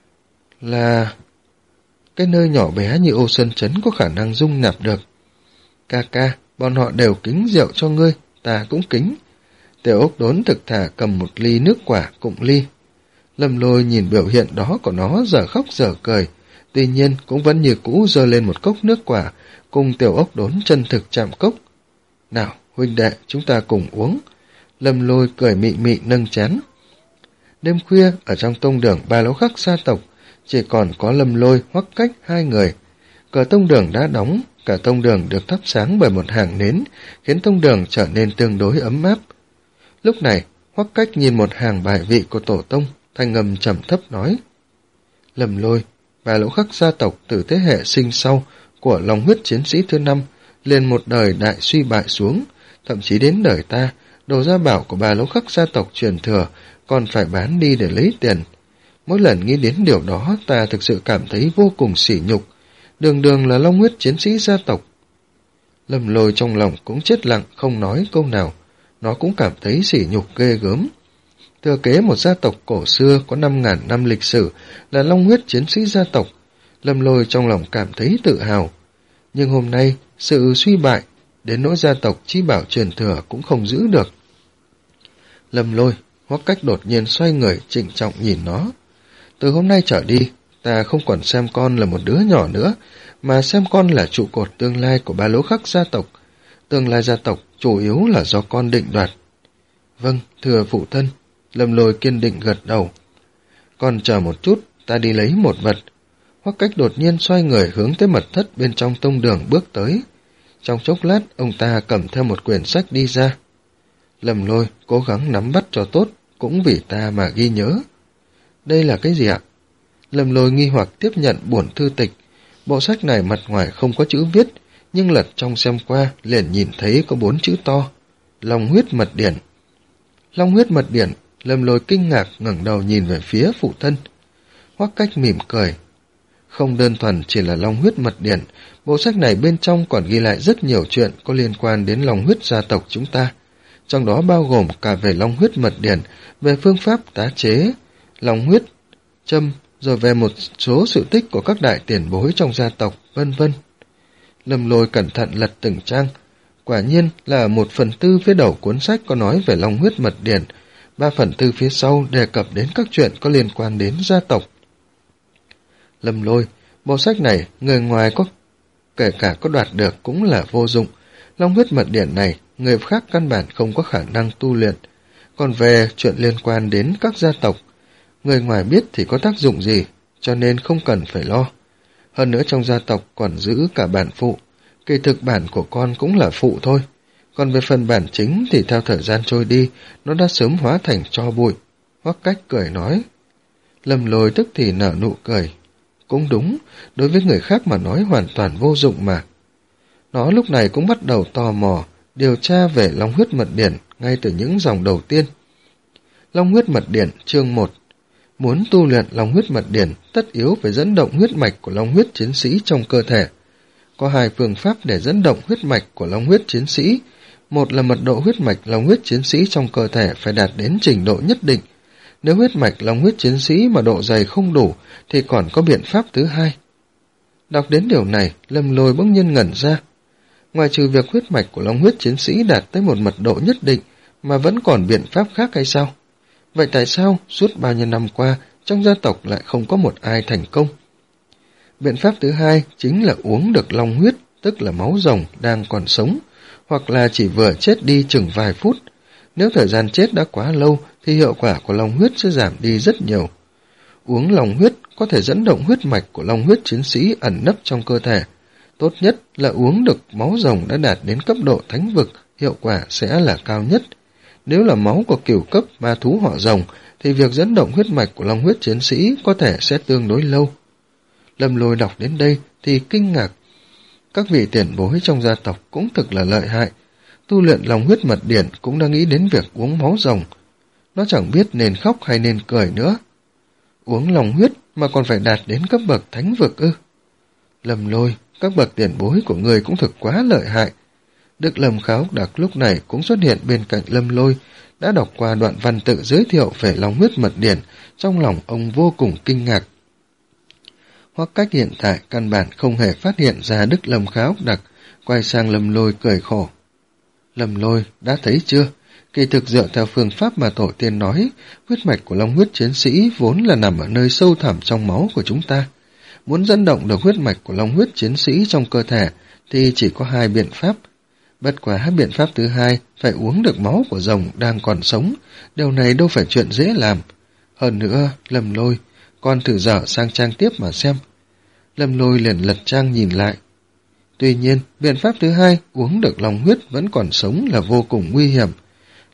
là cái nơi nhỏ bé như Ô Sơn Trấn có khả năng dung nạp được. Ca ca, bọn họ đều kính rượu cho ngươi, ta cũng kính. Tiểu Ốc đốn thực thà cầm một ly nước quả cụng ly. Lâm Lôi nhìn biểu hiện đó của nó dở khóc dở cười, tuy nhiên cũng vẫn như cũ giơ lên một cốc nước quả, cùng Tiểu Ốc đốn chân thực chạm cốc. Nào, huynh đệ, chúng ta cùng uống. Lâm Lôi cười mị mị nâng chén. Đêm khuya, ở trong tông đường Ba Lỗ Khắc gia tộc, chỉ còn có Lâm Lôi, Hoắc Cách hai người. Cửa tông đường đã đóng, cả tông đường được thắp sáng bởi một hàng nến, khiến tông đường trở nên tương đối ấm áp. Lúc này, Hoắc Cách nhìn một hàng bài vị của tổ tông, thanh âm trầm thấp nói. Lâm Lôi, Bà Lỗ Khắc gia tộc từ thế hệ sinh sau của lòng huyết chiến sĩ thứ năm, liền một đời đại suy bại xuống, thậm chí đến đời ta, đồ gia bảo của Bà Lỗ Khắc gia tộc truyền thừa còn phải bán đi để lấy tiền. Mỗi lần nghĩ đến điều đó, ta thực sự cảm thấy vô cùng sỉ nhục, đường đường là long huyết chiến sĩ gia tộc. Lâm Lôi trong lòng cũng chết lặng, không nói câu nào, nó cũng cảm thấy sỉ nhục ghê gớm. Thừa kế một gia tộc cổ xưa có năm ngàn năm lịch sử là long huyết chiến sĩ gia tộc, Lâm Lôi trong lòng cảm thấy tự hào. Nhưng hôm nay, sự suy bại, đến nỗi gia tộc chi bảo truyền thừa cũng không giữ được. Lâm Lôi, Hoắc Cách đột nhiên xoay người trịnh trọng nhìn nó. Từ hôm nay trở đi, ta không còn xem con là một đứa nhỏ nữa, mà xem con là trụ cột tương lai của Ba Lỗ Khắc gia tộc. Tương lai gia tộc chủ yếu là do con định đoạt. Vâng, thưa phụ thân. Lâm Lôi kiên định gật đầu. Còn chờ một chút, ta đi lấy một vật. Hoắc Cách đột nhiên xoay người hướng tới mật thất bên trong tông đường bước tới. Trong chốc lát, ông ta cầm theo một quyển sách đi ra. Lâm Lôi cố gắng nắm bắt cho tốt, cũng vì ta mà ghi nhớ. Đây là cái gì ạ? Lâm Lôi nghi hoặc tiếp nhận bổn thư tịch. Bộ sách này mặt ngoài không có chữ viết, nhưng lật trong xem qua liền nhìn thấy có bốn chữ to. Long huyết mật điển. Long huyết mật điển. Lâm Lôi kinh ngạc ngẩng đầu nhìn về phía phụ thân. Hoắc Cách mỉm cười. Không đơn thuần chỉ là long huyết mật điển, bộ sách này bên trong còn ghi lại rất nhiều chuyện có liên quan đến long huyết gia tộc chúng ta. Trong đó bao gồm cả về long huyết mật điển, về phương pháp tá chế, long huyết, châm, rồi về một số sự tích của các đại tiền bối trong gia tộc, vân vân. Lâm Lôi cẩn thận lật từng trang. Quả nhiên là một phần tư phía đầu cuốn sách có nói về long huyết mật điển, ba phần tư phía sau đề cập đến các chuyện có liên quan đến gia tộc. Lâm Lôi, bộ sách này người ngoài có kể cả có đoạt được cũng là vô dụng. Long huyết mật điển này người khác căn bản không có khả năng tu luyện. Còn về chuyện liên quan đến các gia tộc, người ngoài biết thì có tác dụng gì, cho nên không cần phải lo. Hơn nữa trong gia tộc còn giữ cả bản phụ, kỳ thực bản của con cũng là phụ thôi. Còn về phần bản chính thì theo thời gian trôi đi, nó đã sớm hóa thành tro bụi. Hoắc Cách cười nói. Lâm Lôi tức thì nở nụ cười. Cũng đúng, đối với người khác mà nói hoàn toàn vô dụng mà. Nó lúc này cũng bắt đầu tò mò, điều tra về long huyết mật điển ngay từ những dòng đầu tiên. Long huyết mật điển chương một. Muốn tu luyện long huyết mật điển, tất yếu phải dẫn động huyết mạch của long huyết chiến sĩ trong cơ thể. Có hai phương pháp để dẫn động huyết mạch của long huyết chiến sĩ. Một là mật độ huyết mạch long huyết chiến sĩ trong cơ thể phải đạt đến trình độ nhất định. Nếu huyết mạch long huyết chiến sĩ mà độ dày không đủ, thì còn có biện pháp thứ hai. Đọc đến điều này, Lâm Lôi bỗng nhiên ngẩn ra. Ngoài trừ việc huyết mạch của long huyết chiến sĩ đạt tới một mật độ nhất định, mà vẫn còn biện pháp khác hay sao? Vậy tại sao suốt bao nhiêu năm qua, trong gia tộc lại không có một ai thành công? Biện pháp thứ hai chính là uống được long huyết, tức là máu rồng đang còn sống, hoặc là chỉ vừa chết đi chừng vài phút. Nếu thời gian chết đã quá lâu, thì hiệu quả của long huyết sẽ giảm đi rất nhiều. Uống long huyết có thể dẫn động huyết mạch của long huyết chiến sĩ ẩn nấp trong cơ thể. Tốt nhất là uống được máu rồng đã đạt đến cấp độ thánh vực, hiệu quả sẽ là cao nhất. Nếu là máu của cửu cấp ma thú họ rồng, thì việc dẫn động huyết mạch của long huyết chiến sĩ có thể sẽ tương đối lâu. Lâm Lôi đọc đến đây thì kinh ngạc. Các vị tiền bối trong gia tộc cũng thực là lợi hại. Tu luyện long huyết mật điển cũng đã nghĩ đến việc uống máu rồng. Nó chẳng biết nên khóc hay nên cười nữa. Uống long huyết mà còn phải đạt đến cấp bậc thánh vực ư? Lâm Lôi, các bậc tiền bối của người cũng thực quá lợi hại. Đức Lâm Khá Úc Đặc lúc này cũng xuất hiện bên cạnh Lâm Lôi, đã đọc qua đoạn văn tự giới thiệu về long huyết mật điển, trong lòng ông vô cùng kinh ngạc. Hoắc Cách hiện tại căn bản không hề phát hiện ra Đức Lâm Khá Úc Đặc, quay sang Lâm Lôi cười khổ. Lâm Lôi, đã thấy chưa? Kỳ thực dựa theo phương pháp mà tổ tiên nói, huyết mạch của long huyết chiến sĩ vốn là nằm ở nơi sâu thẳm trong máu của chúng ta. Muốn dẫn động được huyết mạch của long huyết chiến sĩ trong cơ thể thì chỉ có hai biện pháp. Bất quá biện pháp thứ hai phải uống được máu của rồng đang còn sống, điều này đâu phải chuyện dễ làm. Hơn nữa, Lâm Lôi, con thử dở sang trang tiếp mà xem. Lâm Lôi liền lật trang nhìn lại. Tuy nhiên, biện pháp thứ hai, uống được long huyết vẫn còn sống là vô cùng nguy hiểm.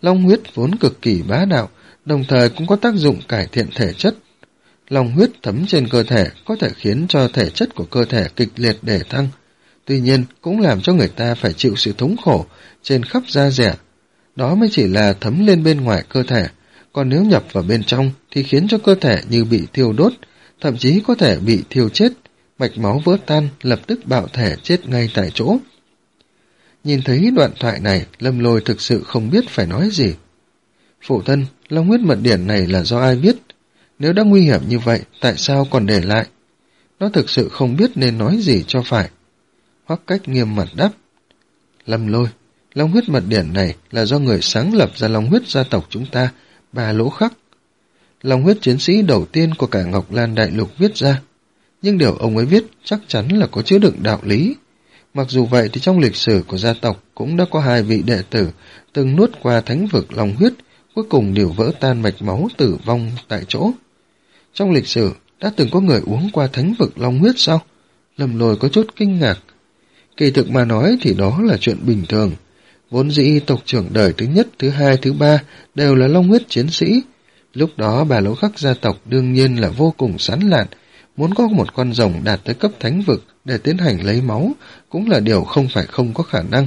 long huyết vốn cực kỳ bá đạo, đồng thời cũng có tác dụng cải thiện thể chất. Long huyết thấm trên cơ thể có thể khiến cho thể chất của cơ thể kịch liệt để thăng, tuy nhiên cũng làm cho người ta phải chịu sự thống khổ trên khắp da dẻ. Đó mới chỉ là thấm lên bên ngoài cơ thể, còn nếu nhập vào bên trong thì khiến cho cơ thể như bị thiêu đốt, thậm chí có thể bị thiêu chết, mạch máu vỡ tan, lập tức bạo thể chết ngay tại chỗ. Nhìn thấy đoạn thoại này, Lâm Lôi thực sự không biết phải nói gì. Phụ thân, long huyết mật điển này là do ai viết? Nếu đã nguy hiểm như vậy, tại sao còn để lại? Nó thực sự không biết nên nói gì cho phải. Hoắc Cách nghiêm mặt đáp. Lâm Lôi, long huyết mật điển này là do người sáng lập ra long huyết gia tộc chúng ta, Ba Lỗ Khắc. Long huyết chiến sĩ đầu tiên của cả Ngọc Lan Đại Lục viết ra. Nhưng điều ông ấy viết chắc chắn là có chứa đựng đạo lý. Mặc dù vậy thì trong lịch sử của gia tộc cũng đã có hai vị đệ tử từng nuốt qua thánh vực long huyết, cuối cùng đều vỡ tan mạch máu tử vong tại chỗ. Trong lịch sử đã từng có người uống qua thánh vực long huyết sao? Lâm Lôi có chút kinh ngạc. Kỳ thực mà nói thì đó là chuyện bình thường. Vốn dĩ tộc trưởng đời thứ nhất, thứ hai, thứ ba đều là long huyết chiến sĩ. Lúc đó Ba Lỗ Khắc gia tộc đương nhiên là vô cùng sán lạn, muốn có một con rồng đạt tới cấp thánh vực để tiến hành lấy máu cũng là điều không phải không có khả năng.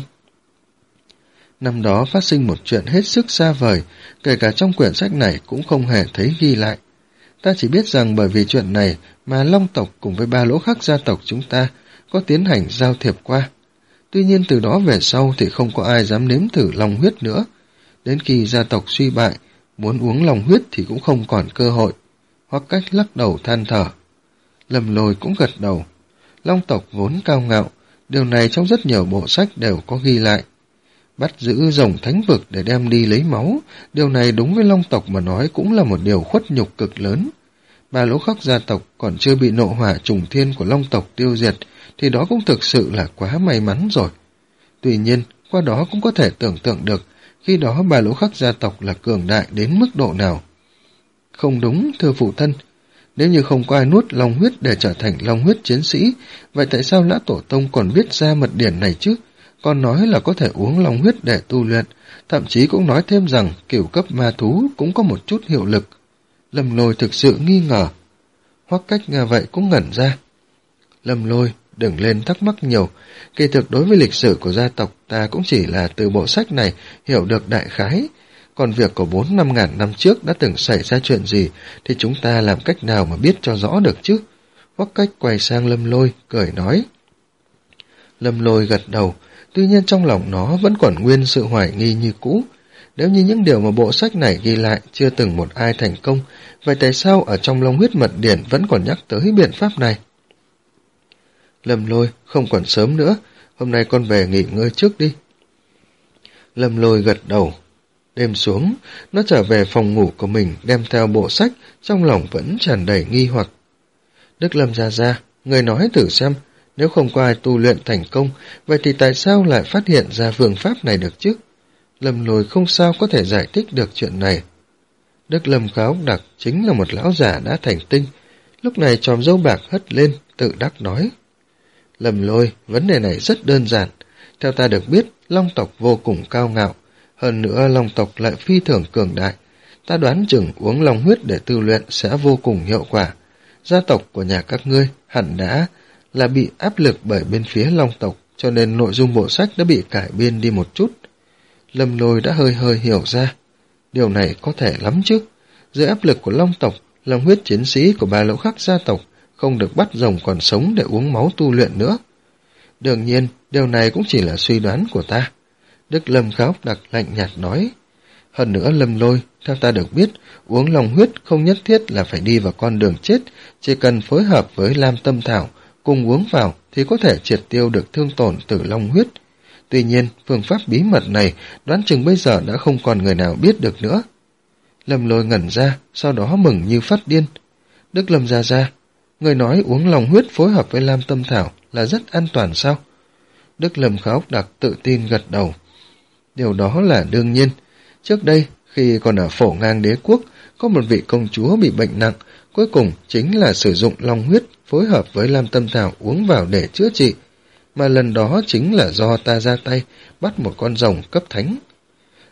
Năm đó phát sinh một chuyện hết sức xa vời, kể cả trong quyển sách này cũng không hề thấy ghi lại. Ta chỉ biết rằng bởi vì chuyện này mà Long tộc cùng với Ba Lỗ Khắc gia tộc chúng ta có tiến hành giao thiệp qua. Tuy nhiên từ đó về sau thì không có ai dám nếm thử long huyết nữa. Đến khi gia tộc suy bại, muốn uống long huyết thì cũng không còn cơ hội. Hoắc Cách lắc đầu than thở. Lâm Lôi cũng gật đầu. Long tộc vốn cao ngạo, điều này trong rất nhiều bộ sách đều có ghi lại. Bắt giữ rồng thánh vực để đem đi lấy máu, điều này đúng với Long tộc mà nói cũng là một điều khuất nhục cực lớn. Ba Lỗ Khắc gia tộc còn chưa bị nộ hỏa trùng thiên của Long tộc tiêu diệt, thì đó cũng thực sự là quá may mắn rồi. Tuy nhiên, qua đó cũng có thể tưởng tượng được, khi đó Ba Lỗ Khắc gia tộc là cường đại đến mức độ nào. Không đúng, thưa phụ thân. Nếu như không có ai nuốt long huyết để trở thành long huyết chiến sĩ, vậy tại sao Lã Tổ Tông còn viết ra mật điển này chứ? Còn nói là có thể uống long huyết để tu luyện, thậm chí cũng nói thêm rằng cửu cấp ma thú cũng có một chút hiệu lực. Lâm Lôi thực sự nghi ngờ. Hoắc Cách nghe vậy cũng ngẩn ra. Lâm Lôi, đừng lên thắc mắc nhiều. Kỳ thực đối với lịch sử của gia tộc ta cũng chỉ là từ bộ sách này hiểu được đại khái. Còn việc của bốn năm ngàn năm trước đã từng xảy ra chuyện gì thì chúng ta làm cách nào mà biết cho rõ được chứ? Hoắc Cách quay sang Lâm Lôi, cười nói. Lâm Lôi gật đầu, tuy nhiên trong lòng nó vẫn còn nguyên sự hoài nghi như cũ. Nếu như những điều mà bộ sách này ghi lại chưa từng một ai thành công, vậy tại sao ở trong long huyết mật điển vẫn còn nhắc tới biện pháp này? Lâm Lôi, không còn sớm nữa, hôm nay con về nghỉ ngơi trước đi. Lâm Lôi gật đầu. Đêm xuống, nó trở về phòng ngủ của mình đem theo bộ sách, trong lòng vẫn tràn đầy nghi hoặc. Đức Lâm gia gia, người nói thử xem, nếu không có ai tu luyện thành công, vậy thì tại sao lại phát hiện ra phương pháp này được chứ? Lâm Lôi không sao có thể giải thích được chuyện này. Đức Lâm Kháo Đặc chính là một lão già đã thành tinh, lúc này chòm râu bạc hất lên, tự đắc nói. Lâm Lôi, vấn đề này rất đơn giản. Theo ta được biết, Long tộc vô cùng cao ngạo, hơn nữa Long tộc lại phi thường cường đại. Ta đoán chừng uống long huyết để tu luyện sẽ vô cùng hiệu quả. Gia tộc của nhà các ngươi hẳn đã là bị áp lực bởi bên phía Long tộc, cho nên nội dung bộ sách đã bị cải biên đi một chút. Lâm Lôi đã hơi hơi hiểu ra. Điều này có thể lắm chứ. Dưới áp lực của Long tộc, long huyết chiến sĩ của Ba Lỗ Khắc gia tộc không được bắt rồng còn sống để uống máu tu luyện nữa. Đương nhiên, điều này cũng chỉ là suy đoán của ta. Đức Lâm Kháo Đặc lạnh nhạt nói. Hơn nữa Lâm Lôi, theo ta được biết, uống long huyết không nhất thiết là phải đi vào con đường chết, chỉ cần phối hợp với Lam Tâm Thảo, cùng uống vào thì có thể triệt tiêu được thương tổn từ long huyết. Tuy nhiên, phương pháp bí mật này đoán chừng bây giờ đã không còn người nào biết được nữa. Lâm Lôi ngẩn ra, sau đó mừng như phát điên. Đức Lâm gia gia, người nói uống long huyết phối hợp với Lam Tâm Thảo là rất an toàn sao? Đức Lâm Kháo Đặc tự tin gật đầu. Điều đó là đương nhiên. Trước đây, khi còn ở Phổ Ngang Đế Quốc, có một vị công chúa bị bệnh nặng, cuối cùng chính là sử dụng long huyết phối hợp với Lam Tâm Thảo uống vào để chữa trị. Mà lần đó chính là do ta ra tay bắt một con rồng cấp thánh.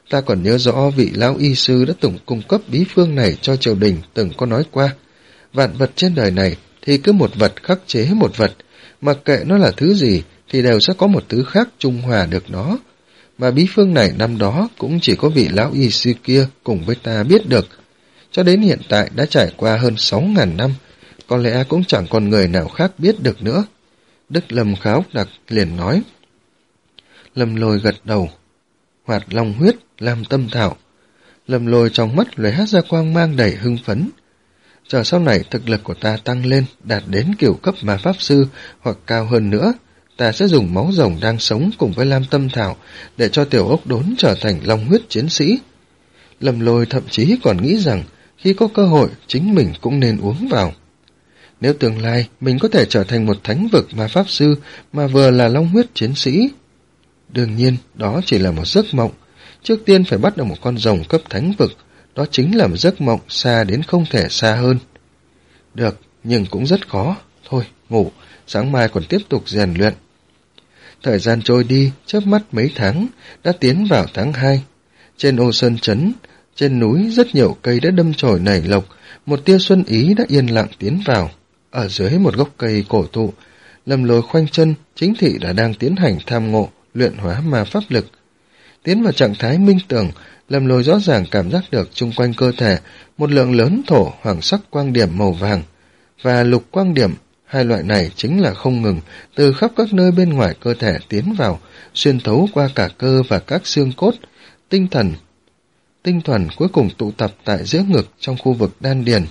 Ta còn nhớ rõ vị lão y sư đã từng cung cấp bí phương này cho triều đình từng có nói qua. Vạn vật trên đời này thì cứ một vật khắc chế một vật, mặc kệ nó là thứ gì thì đều sẽ có một thứ khác trung hòa được nó. Mà bí phương này năm đó cũng chỉ có vị lão y sư kia cùng với ta biết được. Cho đến hiện tại đã trải qua hơn sáu ngàn năm, có lẽ cũng chẳng còn người nào khác biết được nữa. Đức Lâm Khá Úc Đặc liền nói. Lâm Lôi gật đầu. Hoạt long huyết, làm tâm thảo. Lâm Lôi trong mắt lóe ra quang mang đầy hưng phấn. Chờ sau này thực lực của ta tăng lên, đạt đến kiểu cấp ma pháp sư hoặc cao hơn nữa, ta sẽ dùng máu rồng đang sống cùng với lam tâm thảo để cho tiểu ốc đốn trở thành long huyết chiến sĩ. Lâm Lôi thậm chí còn nghĩ rằng khi có cơ hội chính mình cũng nên uống vào. Nếu tương lai mình có thể trở thành một thánh vực ma pháp sư mà vừa là long huyết chiến sĩ. Đương nhiên đó chỉ là một giấc mộng, trước tiên phải bắt được một con rồng cấp thánh vực, đó chính là một giấc mộng xa đến không thể xa hơn. Được, nhưng cũng rất khó. Thôi, ngủ, sáng mai còn tiếp tục rèn luyện. Thời gian trôi đi, chớp mắt mấy tháng, đã tiến vào tháng hai. Trên ô sơn trấn, trên núi rất nhiều cây đã đâm chồi nảy lộc, một tia xuân ý đã yên lặng tiến vào. Ở dưới một gốc cây cổ thụ, Lâm Lôi khoanh chân, chính thị đã đang tiến hành tham ngộ, luyện hóa ma pháp lực. Tiến vào trạng thái minh tưởng, Lâm Lôi rõ ràng cảm giác được chung quanh cơ thể một lượng lớn thổ hoàng sắc quang điểm màu vàng và lục quang điểm. Hai loại này chính là không ngừng từ khắp các nơi bên ngoài cơ thể tiến vào, xuyên thấu qua cả cơ và các xương cốt, tinh thần, tinh thuần cuối cùng tụ tập tại giữa ngực trong khu vực đan điền.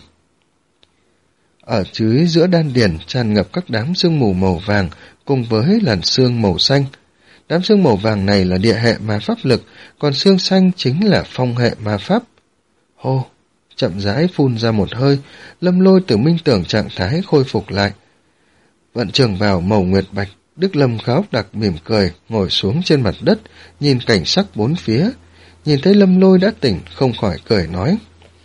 Ở dưới giữa đan điền tràn ngập các đám sương mù màu vàng cùng với làn sương màu xanh. Đám sương màu vàng này là địa hệ ma pháp lực, còn sương xanh chính là phong hệ ma pháp. Hô, chậm rãi phun ra một hơi, Lâm Lôi từ minh tưởng trạng thái khôi phục lại. Vận trường vào màu nguyệt bạch, Đức Lâm Khá Úc Đặc mỉm cười, ngồi xuống trên mặt đất, nhìn cảnh sắc bốn phía. Nhìn thấy Lâm Lôi đã tỉnh, không khỏi cười nói.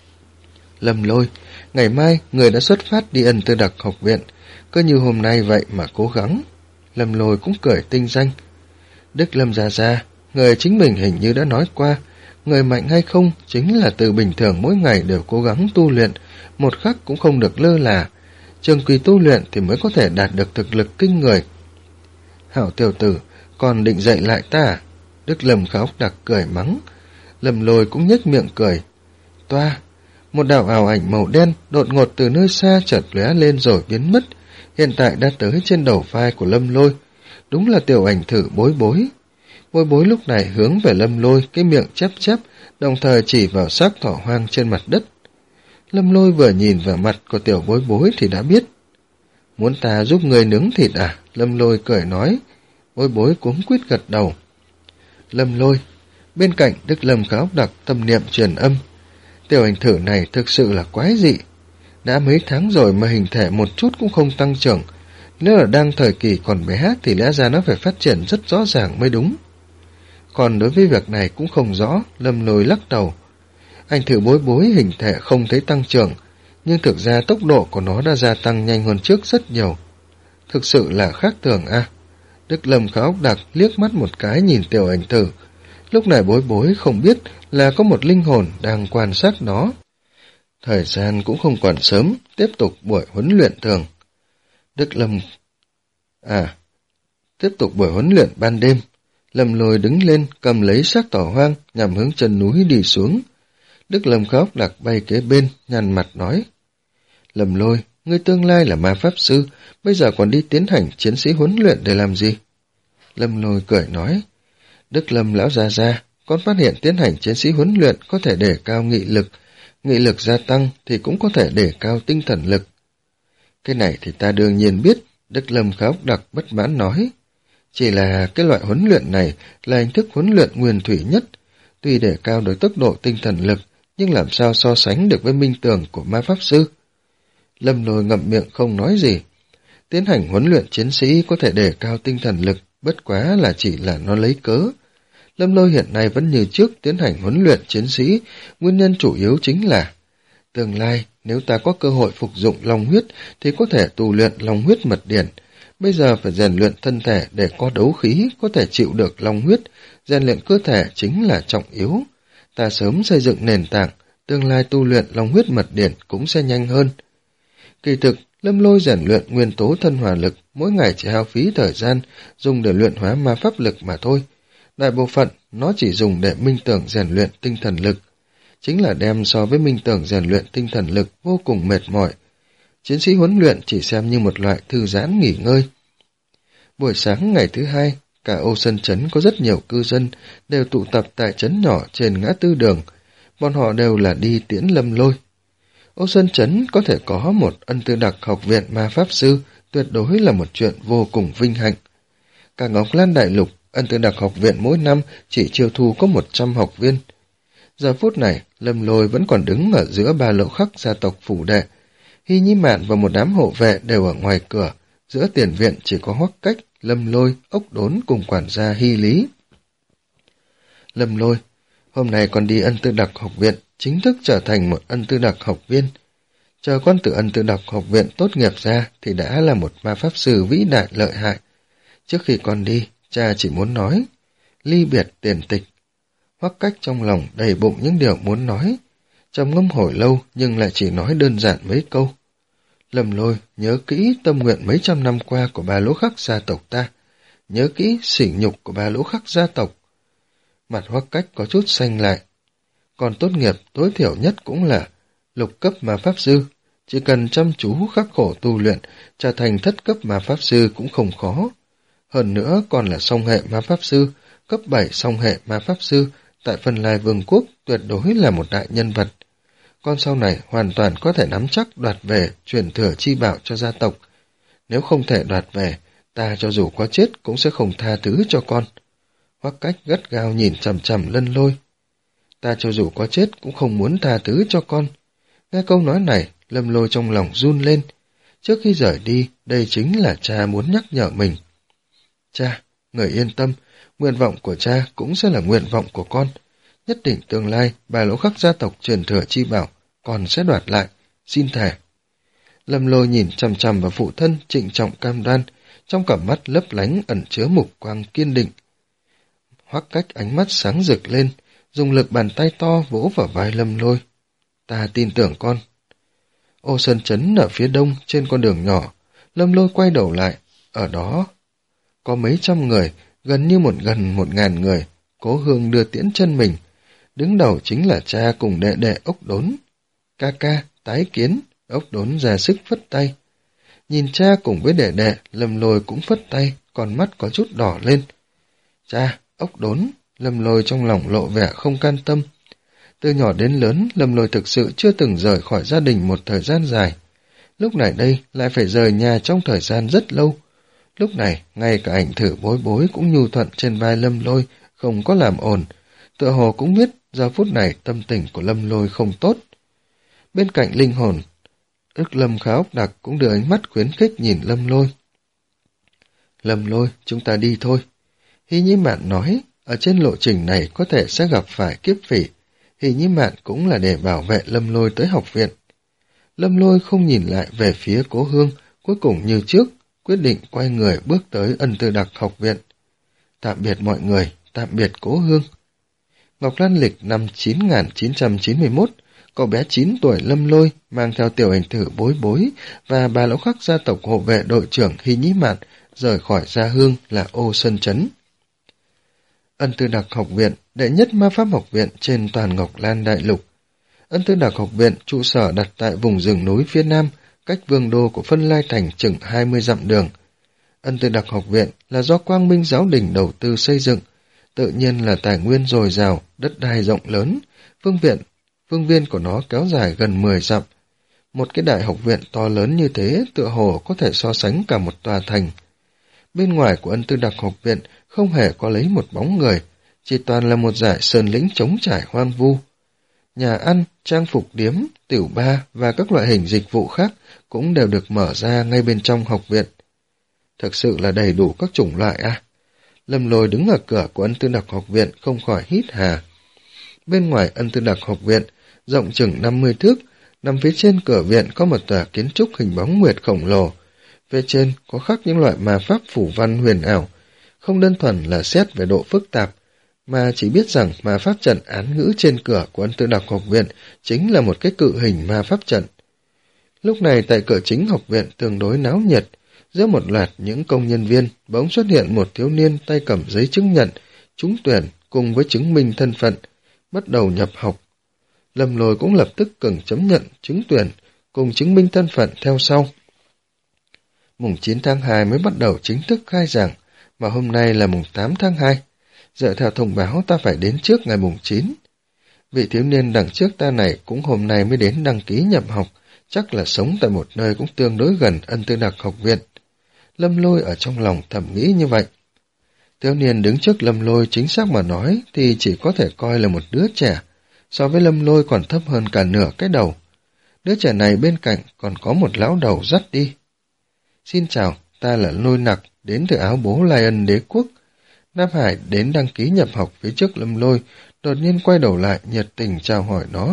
Lâm Lôi, ngày mai người đã xuất phát đi Ân Tư Đặc học viện, cứ như hôm nay vậy mà cố gắng. Lâm Lôi cũng cười tinh danh. Đức Lâm già già, người chính mình hình như đã nói qua, người mạnh hay không chính là từ bình thường mỗi ngày đều cố gắng tu luyện, một khắc cũng không được lơ là. Trường kỳ tu luyện thì mới có thể đạt được thực lực kinh người. Hảo tiểu tử, còn định dạy lại ta à? Đức Lâm Khá Úc Đặc cười mắng. Lâm Lôi cũng nhếch miệng cười. Toa, một đạo ảo ảnh màu đen đột ngột từ nơi xa chợt lóe lên rồi biến mất, hiện tại đã tới trên đầu vai của Lâm Lôi. Đúng là tiểu ảnh thử Bối Bối. Bối Bối lúc này hướng về Lâm Lôi, cái miệng chép chép, đồng thời chỉ vào xác thỏ hoang trên mặt đất. Lâm Lôi vừa nhìn vào mặt của tiểu Bối Bối thì đã biết. Muốn ta giúp người nướng thịt à? Lâm Lôi cười nói. Bối Bối cuống quýt gật đầu. Lâm Lôi. Bên cạnh Đức Lâm Khá Úc Đặc tâm niệm truyền âm. Tiểu ảnh thử này thực sự là quái dị. Đã mấy tháng rồi mà hình thể một chút cũng không tăng trưởng. Nếu là đang thời kỳ còn bé thì lẽ ra nó phải phát triển rất rõ ràng mới đúng. Còn đối với việc này cũng không rõ, Lâm Lôi lắc đầu. Anh thử Bối Bối hình thể không thấy tăng trưởng, nhưng thực ra tốc độ của nó đã gia tăng nhanh hơn trước rất nhiều. Thực sự là khác thường à? Đức Lâm Khá Úc Đặc liếc mắt một cái nhìn tiểu ảnh thử. Lúc này Bối Bối không biết là có một linh hồn đang quan sát nó. Thời gian cũng không còn sớm, tiếp tục buổi huấn luyện thường. Đức Lâm... À, tiếp tục buổi huấn luyện ban đêm. Lâm Lôi đứng lên, cầm lấy xác thỏ hoang, nhằm hướng chân núi đi xuống. Đức Lâm Khá Úc Đặc bay kế bên, nhăn mặt nói. Lâm Lôi, ngươi tương lai là ma pháp sư, bây giờ còn đi tiến hành chiến sĩ huấn luyện để làm gì? Lâm Lôi cười nói. Đức Lâm lão già già, con phát hiện tiến hành chiến sĩ huấn luyện có thể đề cao nghị lực, nghị lực gia tăng thì cũng có thể đề cao tinh thần lực. Cái này thì ta đương nhiên biết, Đức Lâm Khá Úc Đặc bất mãn nói. Chỉ là cái loại huấn luyện này là hình thức huấn luyện nguyên thủy nhất, tuy đề cao được tốc độ tinh thần lực, nhưng làm sao so sánh được với minh tường của ma pháp sư? Lâm Lôi ngậm miệng không nói gì. Tiến hành huấn luyện chiến sĩ có thể đề cao tinh thần lực, bất quá là chỉ là nó lấy cớ. Lâm Lôi hiện nay vẫn như trước tiến hành huấn luyện chiến sĩ, nguyên nhân chủ yếu chính là tương lai nếu ta có cơ hội phục dụng long huyết thì có thể tu luyện long huyết mật điển. Bây giờ phải rèn luyện thân thể để có đấu khí, có thể chịu được long huyết, rèn luyện cơ thể chính là trọng yếu. ta sớm xây dựng nền tảng, tương lai tu luyện Long huyết mật điển cũng sẽ nhanh hơn. Kỳ thực, Lâm Lôi rèn luyện nguyên tố thân hỏa lực mỗi ngày chỉ hao phí thời gian dùng để luyện hóa ma pháp lực mà thôi. Đại bộ phận nó chỉ dùng để minh tưởng rèn luyện tinh thần lực, chính là đem so với minh tưởng rèn luyện tinh thần lực vô cùng mệt mỏi. Chiến sĩ huấn luyện chỉ xem như một loại thư giãn nghỉ ngơi. Buổi sáng ngày thứ hai, cả Ô Sơn Trấn có rất nhiều cư dân đều tụ tập tại trấn nhỏ trên ngã tư đường. Bọn họ đều là đi tiễn Lâm Lôi. Ô Sơn Trấn có thể có một Ân Tư Đặc học viện ma pháp sư tuyệt đối là một chuyện vô cùng vinh hạnh. Cả Ngọc Lan Đại Lục, Ân Tư Đặc học viện mỗi năm chỉ chiêu thu có một trăm học viên. Giờ phút này, Lâm Lôi vẫn còn đứng ở giữa ba lỗ khắc gia tộc phủ đệ. Hy Nhi Mạn và một đám hộ vệ đều ở ngoài cửa, giữa tiền viện chỉ có Hoắc Cách, Lâm Lôi, Ốc Đốn cùng quản gia Hy Lý. Lâm Lôi, hôm nay con đi Ân Tư Đặc học viện, chính thức trở thành một Ân Tư Đặc học viên. Chờ con từ Ân Tư Đặc học viện tốt nghiệp ra thì đã là một ma pháp sư vĩ đại lợi hại. Trước khi con đi, cha chỉ muốn nói, ly biệt tiền tịch. Hoắc Cách trong lòng đầy bụng những điều muốn nói, trầm ngâm hồi lâu nhưng lại chỉ nói đơn giản mấy câu. Lâm Lôi nhớ kỹ tâm nguyện mấy trăm năm qua của ba lỗ khắc gia tộc ta, nhớ kỹ sỉ nhục của ba lỗ khắc gia tộc. Mặt Hoắc Cách có chút xanh lại. Còn tốt nghiệp tối thiểu nhất cũng là lục cấp ma pháp sư, chỉ cần chăm chú khắc khổ tu luyện, trở thành thất cấp ma pháp sư cũng không khó. Hơn nữa còn là song hệ ma pháp sư, cấp bảy song hệ ma pháp sư, tại Phân Lai Vương quốc tuyệt đối là một đại nhân vật. Con sau này hoàn toàn có thể nắm chắc đoạt về truyền thừa chi bảo cho gia tộc. Nếu không thể đoạt về, ta cho dù có chết cũng sẽ không tha thứ cho con. Hoắc Cách gắt gao nhìn chằm chằm Lâm Lôi. Ta cho dù có chết cũng không muốn tha thứ cho con. Nghe câu nói này, Lâm Lôi trong lòng run lên. Trước khi rời đi, đây chính là cha muốn nhắc nhở mình. Cha, người yên tâm, nguyện vọng của cha cũng sẽ là nguyện vọng của con. Nhất định tương lai, ba lỗ khắc gia tộc truyền thừa chi bảo, con sẽ đoạt lại, xin thề. Lâm Lôi nhìn chằm chằm vào phụ thân trịnh trọng cam đoan, trong cặp mắt lấp lánh ẩn chứa mục quang kiên định. Hoắc Cách ánh mắt sáng rực lên, dùng lực bàn tay to vỗ vào vai Lâm Lôi. Ta tin tưởng con. Ô Sơn Trấn ở phía đông trên con đường nhỏ, Lâm Lôi quay đầu lại, ở đó có mấy trăm người, gần như một gần một ngàn người, Cố Hương đưa tiễn chân mình. Đứng đầu chính là cha cùng đệ đệ Ốc Đốn. Ca ca, tái kiến, Ốc Đốn ra sức phất tay. Nhìn cha cùng với đệ đệ, Lâm Lôi cũng phất tay, con mắt có chút đỏ lên. Cha, Ốc Đốn, Lâm Lôi trong lòng lộ vẻ không can tâm. Từ nhỏ đến lớn, Lâm Lôi thực sự chưa từng rời khỏi gia đình một thời gian dài. Lúc này đây lại phải rời nhà trong thời gian rất lâu. Lúc này, ngay cả ảnh thử bối bối cũng nhu thuận trên vai Lâm Lôi, không có làm ồn. Tựa hồ cũng biết, giờ phút này tâm tình của Lâm Lôi không tốt. Bên cạnh linh hồn, ức Lâm Khá Ốc Đặc cũng đưa ánh mắt khuyến khích nhìn Lâm Lôi. Lâm Lôi, chúng ta đi thôi. Hy Nhĩ Mạn nói, ở trên lộ trình này có thể sẽ gặp phải kiếp phỉ. Hy Nhĩ Mạn cũng là để bảo vệ Lâm Lôi tới học viện. Lâm Lôi không nhìn lại về phía Cố Hương, cuối cùng như trước, quyết định quay người bước tới Ân Tư Đặc học viện. Tạm biệt mọi người, tạm biệt Cố Hương. Ngọc Lan lịch năm chín nghìn chín trăm chín mươi mốt, cậu bé chín tuổi Lâm Lôi mang theo tiểu ảnh thử bối bối và bà lão khắc gia tộc hộ vệ đội trưởng Hy Nhĩ Mạn rời khỏi gia hương là Ô Sơn Trấn. Ân Tư Đặc học viện, đệ nhất ma pháp học viện trên toàn Ngọc Lan Đại Lục. Ân Tư Đặc học viện trụ sở đặt tại vùng rừng núi phía nam, cách vương đô của Phân Lai Thành chừng hai mươi dặm đường. Ân Tư Đặc học viện là do Quang Minh Giáo đình đầu tư xây dựng, tự nhiên là tài nguyên dồi dào, đất đai rộng lớn, phương viện, phương viên của nó kéo dài gần mười dặm. Một cái đại học viện to lớn như thế tựa hồ có thể so sánh cả một tòa thành. Bên ngoài của Ân Tư Đặc học viện không hề có lấy một bóng người, chỉ toàn là một dải sơn lĩnh trống trải hoang vu. Nhà ăn, trang phục điếm, tiểu ba và các loại hình dịch vụ khác cũng đều được mở ra ngay bên trong học viện. Thực sự là đầy đủ các chủng loại à? Lâm Lôi đứng ở cửa của Ân Tư Đặc học viện không khỏi hít hà. Bên ngoài Ân Tư Đặc học viện, rộng chừng năm mươi thước, nằm phía trên cửa viện có một tòa kiến trúc hình bóng nguyệt khổng lồ. Phía trên có khắc những loại ma pháp phủ văn huyền ảo, không đơn thuần là xét về độ phức tạp, mà chỉ biết rằng ma pháp trận án ngữ trên cửa của Ân Tư Đặc học viện chính là một cái cự hình ma pháp trận. Lúc này tại cửa chính học viện tương đối náo nhiệt, giữa một loạt những công nhân viên bỗng xuất hiện một thiếu niên tay cầm giấy chứng nhận, trúng tuyển cùng với chứng minh thân phận, bắt đầu nhập học. Lâm Lôi cũng lập tức cần chấm nhận trúng tuyển cùng chứng minh thân phận theo sau. Mùng chín tháng hai mới bắt đầu chính thức khai giảng, mà hôm nay là mùng tám tháng hai. Dựa theo thông báo ta phải đến trước ngày mùng chín. Vị thiếu niên đằng trước ta này cũng hôm nay mới đến đăng ký nhập học, chắc là sống tại một nơi cũng tương đối gần Ân Tư Đặc học viện. Lâm Lôi ở trong lòng thầm nghĩ như vậy. Thiếu niên đứng trước Lâm Lôi chính xác mà nói thì chỉ có thể coi là một đứa trẻ, so với Lâm Lôi còn thấp hơn cả nửa cái đầu. Đứa trẻ này bên cạnh còn có một lão đầu dắt đi. Xin chào, ta là Lôi Nặc, đến từ áo bố Lion đế quốc. Nam Hải đến đăng ký nhập học phía trước Lâm Lôi, đột nhiên quay đầu lại nhiệt tình chào hỏi nó.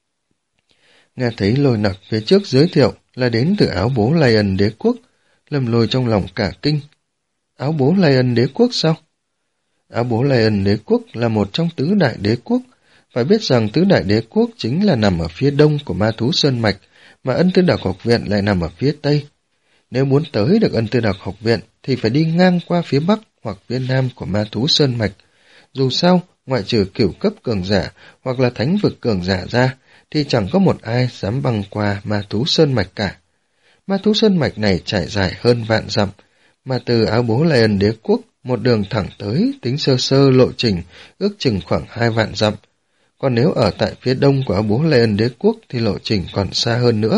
Nghe thấy Lôi Nặc phía trước giới thiệu là đến từ áo bố Lion đế quốc, Lâm Lôi trong lòng cả kinh. Áo bố Lion đế quốc sao? Áo bố Lion đế quốc là một trong tứ đại đế quốc. Phải biết rằng tứ đại đế quốc chính là nằm ở phía đông của Ma Thú Sơn Mạch, mà Ân Tư Đặc học viện lại nằm ở phía tây. Nếu muốn tới được Ân Tư Đặc học viện thì phải đi ngang qua phía bắc hoặc phía nam của Ma Thú Sơn Mạch. Dù sao, ngoại trừ cửu cấp cường giả hoặc là thánh vực cường giả ra, thì chẳng có một ai dám băng qua Ma Thú Sơn Mạch cả. Ma Thú Sơn Mạch này trải dài hơn vạn dặm, mà từ áo bố Lion đế quốc một đường thẳng tới tính sơ sơ lộ trình ước chừng khoảng hai vạn dặm. Còn nếu ở tại phía đông của áo bố Lion đế quốc thì lộ trình còn xa hơn nữa.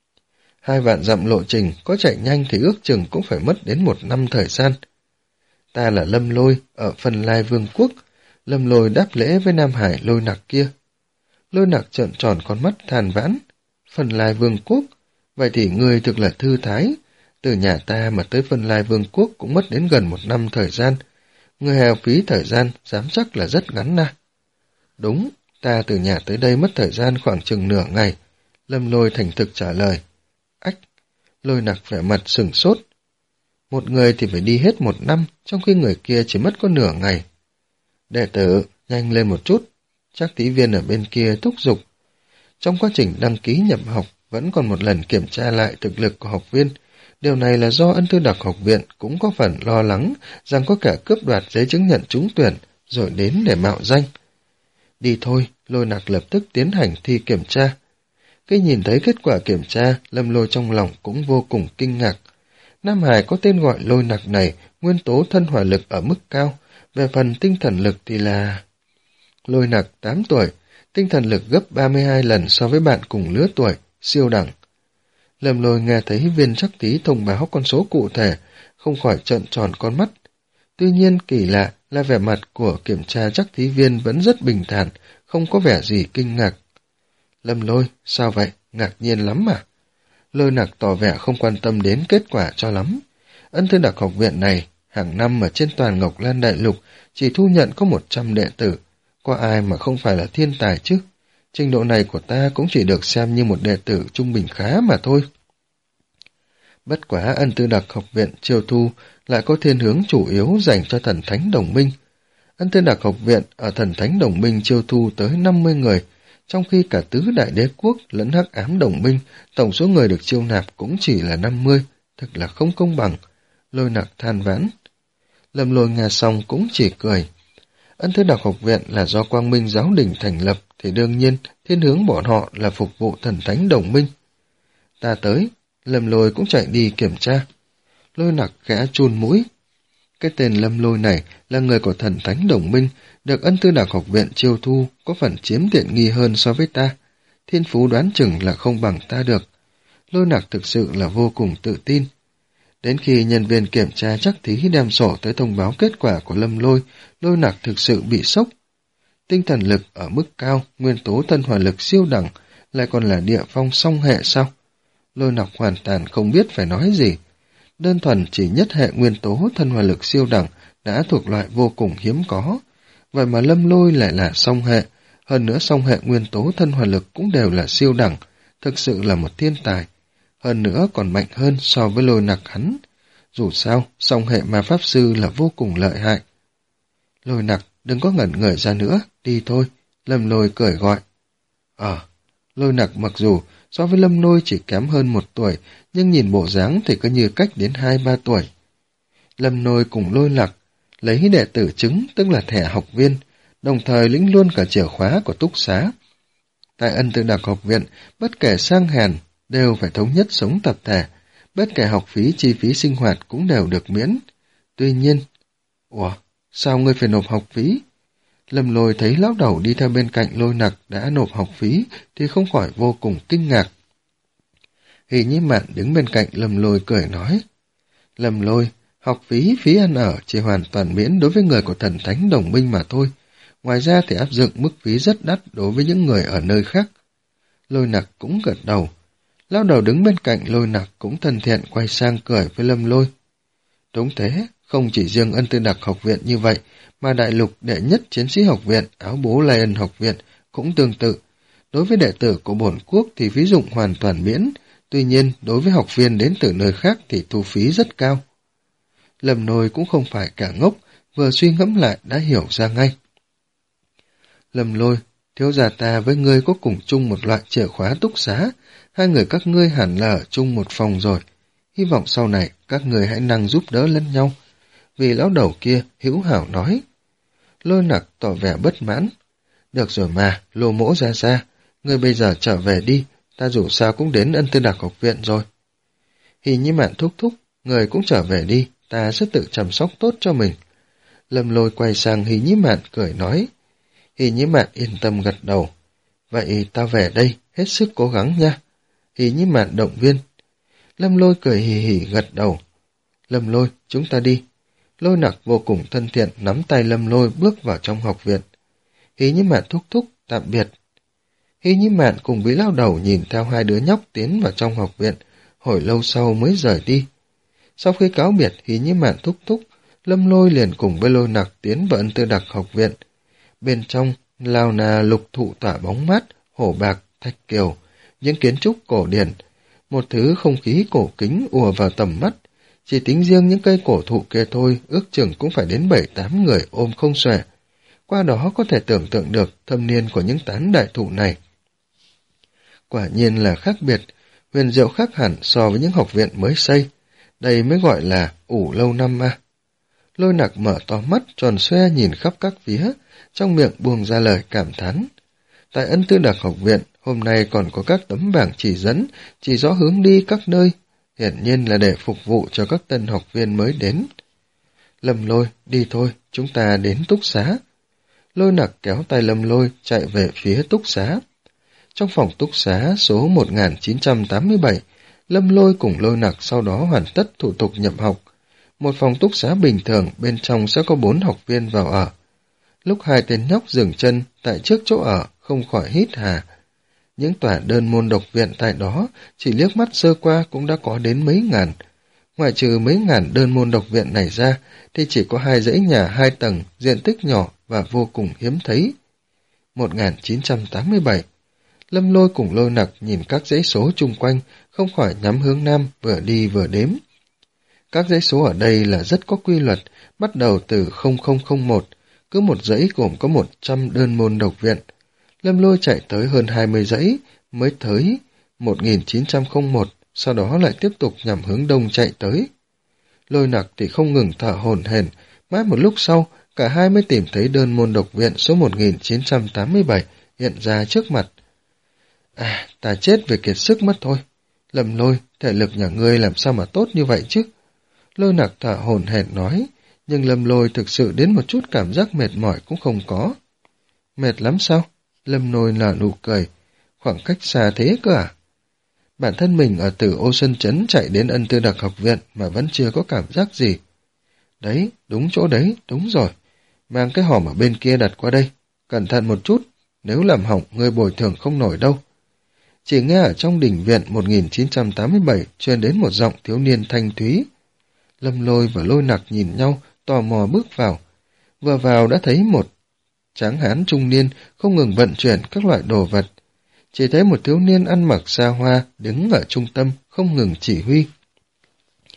Hai vạn dặm lộ trình có chạy nhanh thì ước chừng cũng phải mất đến một năm thời gian. Ta là Lâm Lôi ở Phần Lai Vương quốc. Lâm Lôi đáp lễ với Nam Hải Lôi Nặc kia. Lôi Nặc trợn tròn con mắt than vãn. Phần Lai Vương quốc? Vậy thì ngươi thực là thư thái. Từ nhà ta mà tới Phần Lai Vương quốc cũng mất đến gần một năm thời gian. Ngươi hao phí thời gian dám chắc là rất ngắn na. Đúng, ta từ nhà tới đây mất thời gian khoảng chừng nửa ngày. Lâm Lôi thành thực trả lời. Ách, Lôi Nặc vẻ mặt sừng sốt. Một người thì phải đi hết một năm, trong khi người kia chỉ mất có nửa ngày. Đệ tử, nhanh lên một chút. Chắc thí viên ở bên kia thúc giục. Trong quá trình đăng ký nhập học, vẫn còn một lần kiểm tra lại thực lực của học viên. Điều này là do Ân Tư Đặc học viện cũng có phần lo lắng rằng có kẻ cướp đoạt giấy chứng nhận trúng tuyển, rồi đến để mạo danh. Đi thôi, Lôi Nặc lập tức tiến hành thi kiểm tra. Khi nhìn thấy kết quả kiểm tra, Lâm Lôi trong lòng cũng vô cùng kinh ngạc. Nam Hải có tên gọi Lôi Nặc này, nguyên tố thân hỏa lực ở mức cao, về phần tinh thần lực thì là... Lôi Nặc tám tuổi, tinh thần lực gấp ba mươi hai lần so với bạn cùng lứa tuổi, siêu đẳng. Lâm Lôi nghe thấy viên trắc thí thông báo con số cụ thể, không khỏi trợn tròn con mắt. Tuy nhiên kỳ lạ là vẻ mặt của kiểm tra trắc thí viên vẫn rất bình thản, không có vẻ gì kinh ngạc. Lâm Lôi, sao vậy? Ngạc nhiên lắm mà. Lôi Nặc tỏ vẻ không quan tâm đến kết quả cho lắm. Ân Tư Đặc học viện này, hàng năm ở trên toàn Ngọc Lan Đại Lục, chỉ thu nhận có một trăm đệ tử. Có ai mà không phải là thiên tài chứ? Trình độ này của ta cũng chỉ được xem như một đệ tử trung bình khá mà thôi. Bất quá Ân Tư Đặc học viện chiêu thu lại có thiên hướng chủ yếu dành cho thần thánh đồng minh. Ân Tư Đặc học viện ở thần thánh đồng minh chiêu thu tới năm mươi người, trong khi cả tứ đại đế quốc lẫn hắc ám đồng minh, tổng số người được chiêu nạp cũng chỉ là năm mươi, thật là không công bằng. Lôi Nặc than vãn. Lâm Lôi nghe xong cũng chỉ cười. Ân Tư Đặc học viện là do Quang Minh giáo đình thành lập, thì đương nhiên thiên hướng bọn họ là phục vụ thần thánh đồng minh. Ta tới, Lâm Lôi cũng chạy đi kiểm tra. Lôi Nặc khẽ chun mũi. Cái tên Lâm Lôi này là người của thần thánh đồng minh, được Ân Tư Đặc học viện chiêu thu, có phần chiếm tiện nghi hơn so với ta. Thiên phú đoán chừng là không bằng ta được. Lôi Nặc thực sự là vô cùng tự tin. Đến khi nhân viên kiểm tra trắc thí đem sổ tới thông báo kết quả của Lâm Lôi, Lôi Nặc thực sự bị sốc. Tinh thần lực ở mức cao, nguyên tố thân hỏa lực siêu đẳng, lại còn là địa phong song hệ sao? Lôi Nặc hoàn toàn không biết phải nói gì. Đơn thuần chỉ nhất hệ nguyên tố thân hỏa lực siêu đẳng đã thuộc loại vô cùng hiếm có. Vậy mà Lâm Lôi lại là song hệ, hơn nữa song hệ nguyên tố thân hỏa lực cũng đều là siêu đẳng, thực sự là một thiên tài. Hơn nữa còn mạnh hơn so với Lôi Nặc hắn. Dù sao, song hệ ma pháp sư là vô cùng lợi hại. Lôi Nặc, đừng có ngẩn người ra nữa, đi thôi, Lâm Lôi cười gọi. Ờ, Lôi Nặc mặc dù so với Lâm Lôi chỉ kém hơn một tuổi, nhưng nhìn bộ dáng thì cứ như cách đến hai ba tuổi. Lâm Lôi cùng Lôi Nặc lấy đệ tử chứng, tức là thẻ học viên, đồng thời lĩnh luôn cả chìa khóa của túc xá. Tại Ân Tư Đặc học viện, bất kể sang hèn đều phải thống nhất sống tập thể, bất kể học phí chi phí sinh hoạt cũng đều được miễn. Tuy nhiên, ủa, sao ngươi phải nộp học phí? Lâm Lôi thấy lão đầu đi theo bên cạnh Lôi Nặc đã nộp học phí thì không khỏi vô cùng kinh ngạc. Hỷ Nhĩ Mạn đứng bên cạnh Lâm Lôi cười nói, Lâm Lôi, học phí, phí ăn ở chỉ hoàn toàn miễn đối với người của thần thánh đồng minh mà thôi. Ngoài ra thì áp dụng mức phí rất đắt đối với những người ở nơi khác. Lôi Nặc cũng gật đầu. Lão đầu đứng bên cạnh Lôi Nặc cũng thân thiện quay sang cười với Lâm Lôi. Đúng thế, không chỉ riêng Ân Tư Đặc học viện như vậy, mà đại lục đệ nhất chiến sĩ học viện, áo bố Lai Ân học viện cũng tương tự. Đối với đệ tử của bổn quốc thì phí dụng hoàn toàn miễn, tuy nhiên đối với học viên đến từ nơi khác thì thu phí rất cao. Lâm Lôi cũng không phải cả ngốc, vừa suy ngẫm lại đã hiểu ra ngay. Lâm Lôi, thiếu gia ta với ngươi có cùng chung một loại chìa khóa túc xá, hai người các ngươi hẳn là ở chung một phòng rồi. Hy vọng sau này các người hãy năng giúp đỡ lẫn nhau. Vì lão đầu kia hữu hảo nói. Lôi Nặc tỏ vẻ bất mãn. Được rồi mà, Lô Mỗ ra ra, ngươi bây giờ trở về đi, ta dù sao cũng đến Ân Tư Đặc học viện rồi. Hỷ Nhĩ Mạn thúc thúc, người cũng trở về đi, ta sẽ tự chăm sóc tốt cho mình. Lâm Lôi quay sang Hỷ Nhĩ Mạn cười nói. Hỷ Nhĩ Mạn yên tâm gật đầu. Vậy ta về đây, hết sức cố gắng nha. Hỷ Nhĩ Mạn động viên. Lâm Lôi cười hì hì gật đầu. Lâm Lôi, chúng ta đi. Lôi Nặc vô cùng thân thiện nắm tay Lâm Lôi bước vào trong học viện. Hỷ Nhĩ Mạn thúc thúc, tạm biệt. Hỷ Nhĩ Mạn cùng với lão đầu nhìn theo hai đứa nhóc tiến vào trong học viện, hồi lâu sau mới rời đi. Sau khi cáo biệt Hỷ Nhĩ Mạn thúc thúc, Lâm Lôi liền cùng với Lôi Nặc tiến vào Ân Tư Đặc học viện. Bên trong, lao nà lục thụ tỏa bóng mát, hổ bạc, thạch kiều, những kiến trúc cổ điển, một thứ không khí cổ kính ùa vào tầm mắt. Chỉ tính riêng những cây cổ thụ kia thôi, ước chừng cũng phải đến bảy tám người ôm không xuể. Qua đó có thể tưởng tượng được thâm niên của những tán đại thụ này. Quả nhiên là khác biệt, huyền diệu khác hẳn so với những học viện mới xây. Đây mới gọi là ủ lâu năm mà. Lôi Nặc mở to mắt tròn xoe nhìn khắp các phía, trong miệng buông ra lời cảm thán. Tại Ân Tư Đặc học viện, hôm nay còn có các tấm bảng chỉ dẫn, chỉ rõ hướng đi các nơi, hiển nhiên là để phục vụ cho các tân học viên mới đến. Lâm Lôi, đi thôi, chúng ta đến túc xá. Lôi Nặc kéo tay Lâm Lôi chạy về phía túc xá. Trong phòng túc xá số một nghìn chín trăm tám mươi bảy, Lâm Lôi cùng Lôi Nặc sau đó hoàn tất thủ tục nhập học. Một phòng túc xá bình thường, bên trong sẽ có bốn học viên vào ở. Lúc hai tên nhóc dừng chân tại trước chỗ ở, không khỏi hít hà. Những tòa đơn môn độc viện tại đó, chỉ liếc mắt sơ qua cũng đã có đến mấy ngàn. Ngoài trừ mấy ngàn đơn môn độc viện này ra, thì chỉ có hai dãy nhà hai tầng, diện tích nhỏ và vô cùng hiếm thấy. một nghìn chín trăm tám mươi bảy. Lâm Lôi cùng Lôi Nặc nhìn các dãy số chung quanh, không khỏi nhắm hướng nam, vừa đi vừa đếm. Các dãy số ở đây là rất có quy luật, bắt đầu từ không không không một, cứ một dãy gồm có một trăm đơn môn độc viện. Lâm Lôi chạy tới hơn hai mươi dãy, mới tới một nghìn chín trăm lẻ một, sau đó lại tiếp tục nhằm hướng đông chạy tới. Lôi Nặc thì không ngừng thở hổn hển, mãi một lúc sau, cả hai mới tìm thấy đơn môn độc viện số một nghìn chín trăm tám mươi bảy hiện ra trước mặt. À, ta chết vì kiệt sức mất thôi. Lâm Lôi, thể lực nhà ngươi làm sao mà tốt như vậy chứ? Lôi Nặc thở hổn hển nói, nhưng Lâm Lôi thực sự đến một chút cảm giác mệt mỏi cũng không có. Mệt lắm sao? Lâm Lôi nở nụ cười. Khoảng cách xa thế cơ à? Bản thân mình ở Tử Ô Sơn Trấn chạy đến Ân Tư Đặc học viện mà vẫn chưa có cảm giác gì. Đấy, đúng chỗ đấy, đúng rồi. Mang cái hòm ở bên kia đặt qua đây. Cẩn thận một chút, nếu làm hỏng ngươi bồi thường không nổi đâu. Chỉ nghe ở trong đình viện một nghìn chín trăm tám mươi bảy truyền đến một giọng thiếu niên thanh thúy. Lâm Lôi và Lôi Nặc nhìn nhau, tò mò bước vào. Vừa vào đã thấy một tráng hán trung niên không ngừng vận chuyển các loại đồ vật. Chỉ thấy một thiếu niên ăn mặc xa hoa đứng ở trung tâm không ngừng chỉ huy.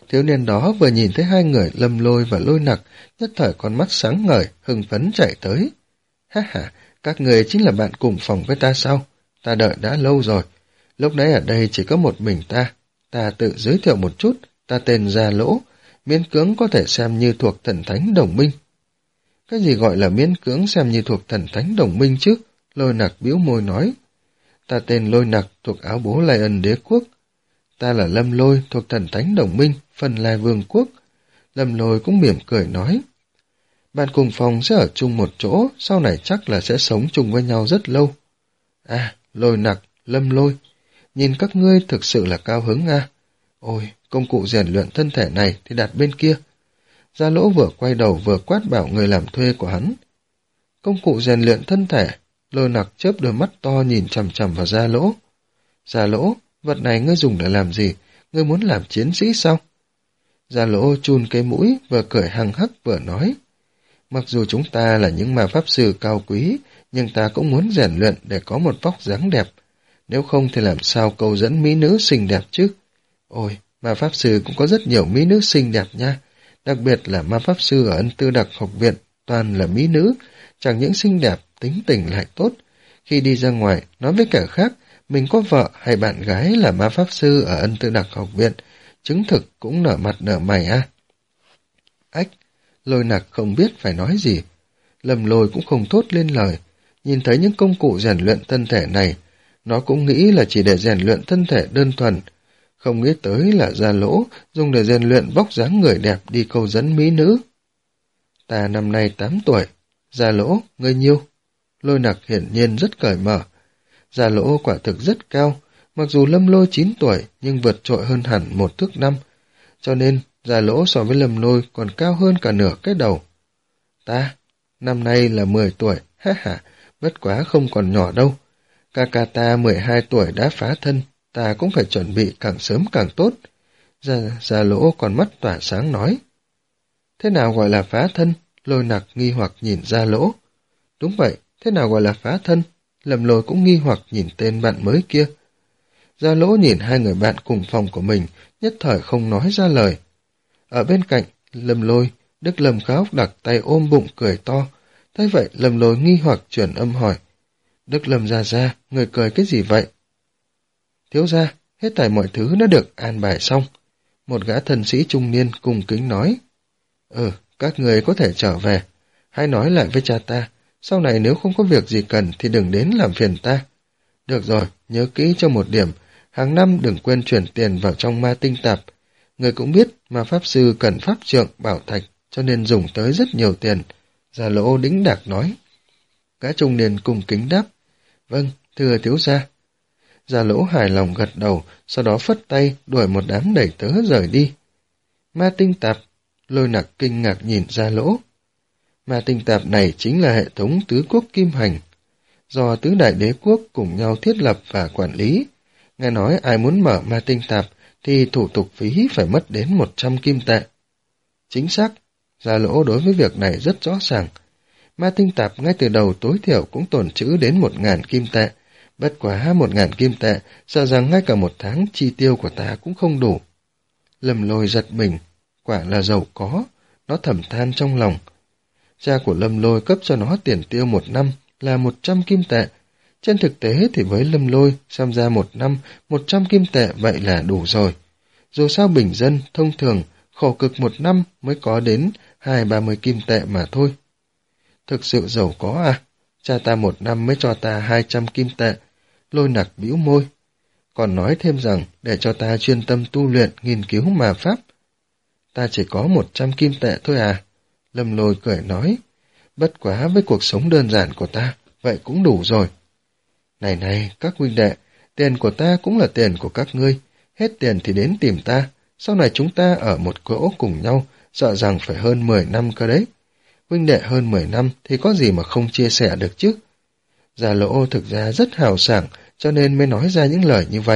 Thiếu niên đó vừa nhìn thấy hai người Lâm Lôi và Lôi Nặc, nhất thời con mắt sáng ngời, hưng phấn chạy tới. Ha ha, các người chính là bạn cùng phòng với ta sao? Ta đợi đã lâu rồi. Lúc nãy ở đây chỉ có một mình ta. Ta tự giới thiệu một chút, ta tên Gia Lỗ, miễn cưỡng có thể xem như thuộc thần thánh đồng minh. Cái gì gọi là miễn cưỡng xem như thuộc thần thánh đồng minh chứ? Lôi Nặc bĩu môi nói. Ta tên Lôi Nặc, thuộc áo bố Lai Ân đế quốc. Ta là Lâm Lôi, thuộc thần thánh đồng minh, Phần Lai Vương quốc. Lâm Lôi cũng mỉm cười nói. Bạn cùng phòng sẽ ở chung một chỗ, sau này chắc là sẽ sống chung với nhau rất lâu. À, Lôi Nặc, Lâm Lôi, nhìn các ngươi thực sự là cao hứng à. Ôi, công cụ rèn luyện thân thể này thì đặt bên kia. Gia Lỗ vừa quay đầu vừa quát bảo người làm thuê của hắn. Công cụ rèn luyện thân thể, Lôi Nặc chớp đôi mắt to nhìn chằm chằm vào Gia Lỗ. Gia Lỗ, vật này ngươi dùng để làm gì? Ngươi muốn làm chiến sĩ sao? Gia Lỗ chun cái mũi, vừa cười hăng hắc vừa nói. Mặc dù chúng ta là những ma pháp sư cao quý, nhưng ta cũng muốn rèn luyện để có một vóc dáng đẹp. Nếu không thì làm sao câu dẫn mỹ nữ xinh đẹp chứ? Ôi, ma pháp sư cũng có rất nhiều mỹ nữ xinh đẹp nha. Đặc biệt là ma pháp sư ở Ân Tư Đặc học viện, toàn là mỹ nữ, chẳng những xinh đẹp, tính tình lại tốt. Khi đi ra ngoài, nói với kẻ khác, mình có vợ hay bạn gái là ma pháp sư ở Ân Tư Đặc học viện, chứng thực cũng nở mặt nở mày à. Ách, Lôi Nặc không biết phải nói gì. Lâm Lôi cũng không thốt lên lời. Nhìn thấy những công cụ rèn luyện thân thể này, nó cũng nghĩ là chỉ để rèn luyện thân thể đơn thuần. Không nghĩ tới là Gia Lỗ dùng để rèn luyện vóc dáng người đẹp đi câu dẫn mỹ nữ. Ta năm nay tám tuổi. Gia Lỗ, ngươi nhiêu? Lôi Nặc hiển nhiên rất cởi mở. Gia Lỗ quả thực rất cao. Mặc dù Lâm Lôi chín tuổi nhưng vượt trội hơn hẳn một thước năm. Cho nên Gia Lỗ so với Lâm Lôi còn cao hơn cả nửa cái đầu. Ta, năm nay là mười tuổi, ha ha, bất quá không còn nhỏ đâu. Ca ca ta mười hai tuổi đã phá thân, ta cũng phải chuẩn bị càng sớm càng tốt. Gia, Gia Lỗ còn mắt tỏa sáng nói. Thế nào gọi là phá thân? Lôi Nặc nghi hoặc nhìn Gia Lỗ. Đúng vậy, thế nào gọi là phá thân? Lâm Lôi cũng nghi hoặc nhìn tên bạn mới kia. Gia Lỗ nhìn hai người bạn cùng phòng của mình, nhất thời không nói ra lời. Ở bên cạnh, Lâm Lôi, Đức Lâm Khá Ốc Đặc tay ôm bụng cười to. Thế vậy Lâm Lôi nghi hoặc chuyển âm hỏi. Đức Lâm gia gia, người cười cái gì vậy? Thiếu gia, hết thảy mọi thứ đã được an bài xong. Một gã thần sĩ trung niên cung kính nói. Ừ, các người có thể trở về. Hãy nói lại với cha ta, sau này nếu không có việc gì cần thì đừng đến làm phiền ta. Được rồi, nhớ kỹ cho một điểm, hàng năm đừng quên chuyển tiền vào trong ma tinh tạp. Người cũng biết ma pháp sư cần pháp trượng, bảo thạch, cho nên dùng tới rất nhiều tiền. Gia Lỗ đĩnh đạc nói. Gã trung niên cung kính đáp. Vâng, thưa thiếu gia. Gia Lỗ hài lòng gật đầu, sau đó phất tay đuổi một đám đẩy tớ rời đi. Ma tinh tạp, Lôi Nặc kinh ngạc nhìn Gia Lỗ. Ma tinh tạp này chính là hệ thống tứ quốc kim hành, do tứ đại đế quốc cùng nhau thiết lập và quản lý. Nghe nói ai muốn mở ma tinh tạp thì thủ tục phí phải mất đến một trăm kim tệ. Chính xác, Gia Lỗ đối với việc này rất rõ ràng. Ma tinh tạp ngay từ đầu tối thiểu cũng tồn trữ đến một ngàn kim tệ, bất quá một ngàn kim tệ, sợ rằng ngay cả một tháng chi tiêu của ta cũng không đủ. Lâm Lôi giật mình, quả là giàu có, nó thầm than trong lòng. Cha của Lâm Lôi cấp cho nó tiền tiêu một năm là một trăm kim tệ. Trên thực tế thì với Lâm Lôi, xem ra một năm, một trăm kim tệ vậy là đủ rồi. Dù sao bình dân, thông thường, khổ cực một năm mới có đến hai ba mươi kim tệ mà thôi. Thực sự giàu có à? Cha ta một năm mới cho ta hai trăm kim tệ. Lôi Nặc bĩu môi. Còn nói thêm rằng để cho ta chuyên tâm tu luyện, nghiên cứu mà pháp. Ta chỉ có một trăm kim tệ thôi à? Lâm Lôi cười nói. Bất quá với cuộc sống đơn giản của ta, vậy cũng đủ rồi. Này này, các huynh đệ, tiền của ta cũng là tiền của các ngươi. Hết tiền thì đến tìm ta. Sau này chúng ta ở một cỗ cùng nhau, sợ rằng phải hơn mười năm cơ đấy. Huynh đệ hơn mười năm thì có gì mà không chia sẻ được chứ? Gia Lỗ thực ra rất hào sảng, cho nên mới nói ra những lời như vậy.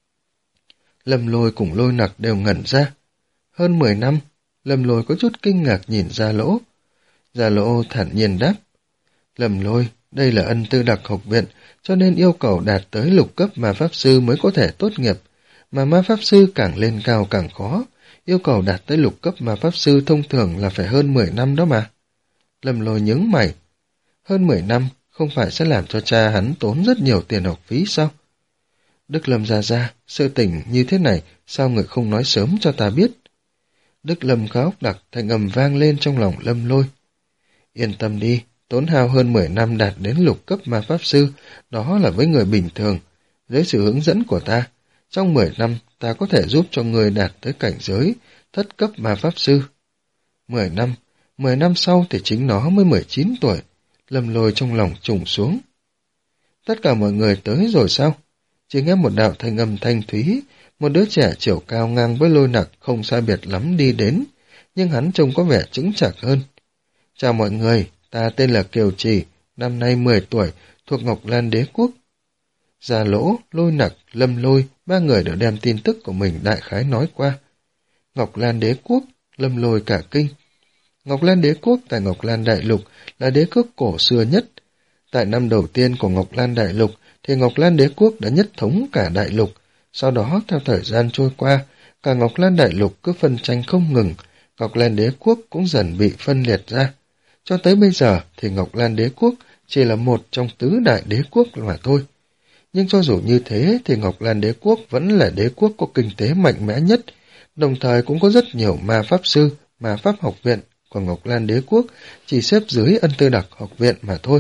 Lâm Lôi cùng Lôi Nặc đều ngẩn ra. Hơn mười năm, Lâm Lôi có chút kinh ngạc nhìn Gia Lỗ. Gia Lỗ thản nhiên đáp. Lâm Lôi, đây là Ân Tư Đặc học viện, cho nên yêu cầu đạt tới lục cấp ma pháp sư mới có thể tốt nghiệp, mà ma pháp sư càng lên cao càng khó, yêu cầu đạt tới lục cấp mà pháp sư thông thường là phải hơn mười năm đó mà. Lâm Lôi nhướng mày. Hơn mười năm, không phải sẽ làm cho cha hắn tốn rất nhiều tiền học phí sao? Đức Lâm gia gia, sự tình như thế này, sao người không nói sớm cho ta biết? Đức Lâm khá ốc đặc, thanh âm vang lên trong lòng Lâm Lôi. Yên tâm đi, tốn hao hơn mười năm đạt đến lục cấp ma pháp sư, đó là với người bình thường. Dưới sự hướng dẫn của ta, trong mười năm ta có thể giúp cho người đạt tới cảnh giới thất cấp ma pháp sư. Mười năm, mười năm sau thì chính nó mới mười chín tuổi. Lâm Lôi trong lòng trùng xuống. Tất cả mọi người tới rồi sao? Chỉ nghe một đạo thanh âm thanh thúy, một đứa trẻ chiều cao ngang với Lôi Nặc không sai biệt lắm đi đến, nhưng hắn trông có vẻ chững chạc hơn. Chào mọi người, ta tên là Kiều Trì, năm nay mười tuổi, thuộc Ngọc Lan Đế Quốc. Gia Lỗ, Lôi Nặc, Lâm Lôi, ba người đều đem tin tức của mình đại khái nói qua. Ngọc Lan Đế Quốc, Lâm Lôi cả kinh. Ngọc Lan Đế Quốc tại Ngọc Lan Đại Lục là đế quốc cổ xưa nhất. Tại năm đầu tiên của Ngọc Lan Đại Lục thì Ngọc Lan Đế Quốc đã nhất thống cả đại lục. Sau đó, theo thời gian trôi qua, cả Ngọc Lan Đại Lục cứ phân tranh không ngừng, Ngọc Lan Đế Quốc cũng dần bị phân liệt ra. Cho tới bây giờ thì Ngọc Lan Đế Quốc chỉ là một trong tứ đại đế quốc mà thôi. Nhưng cho dù như thế thì Ngọc Lan Đế Quốc vẫn là đế quốc có kinh tế mạnh mẽ nhất, đồng thời cũng có rất nhiều ma pháp sư, ma pháp học viện của Ngọc Lan Đế Quốc chỉ xếp dưới Ân Tư Đặc học viện mà thôi.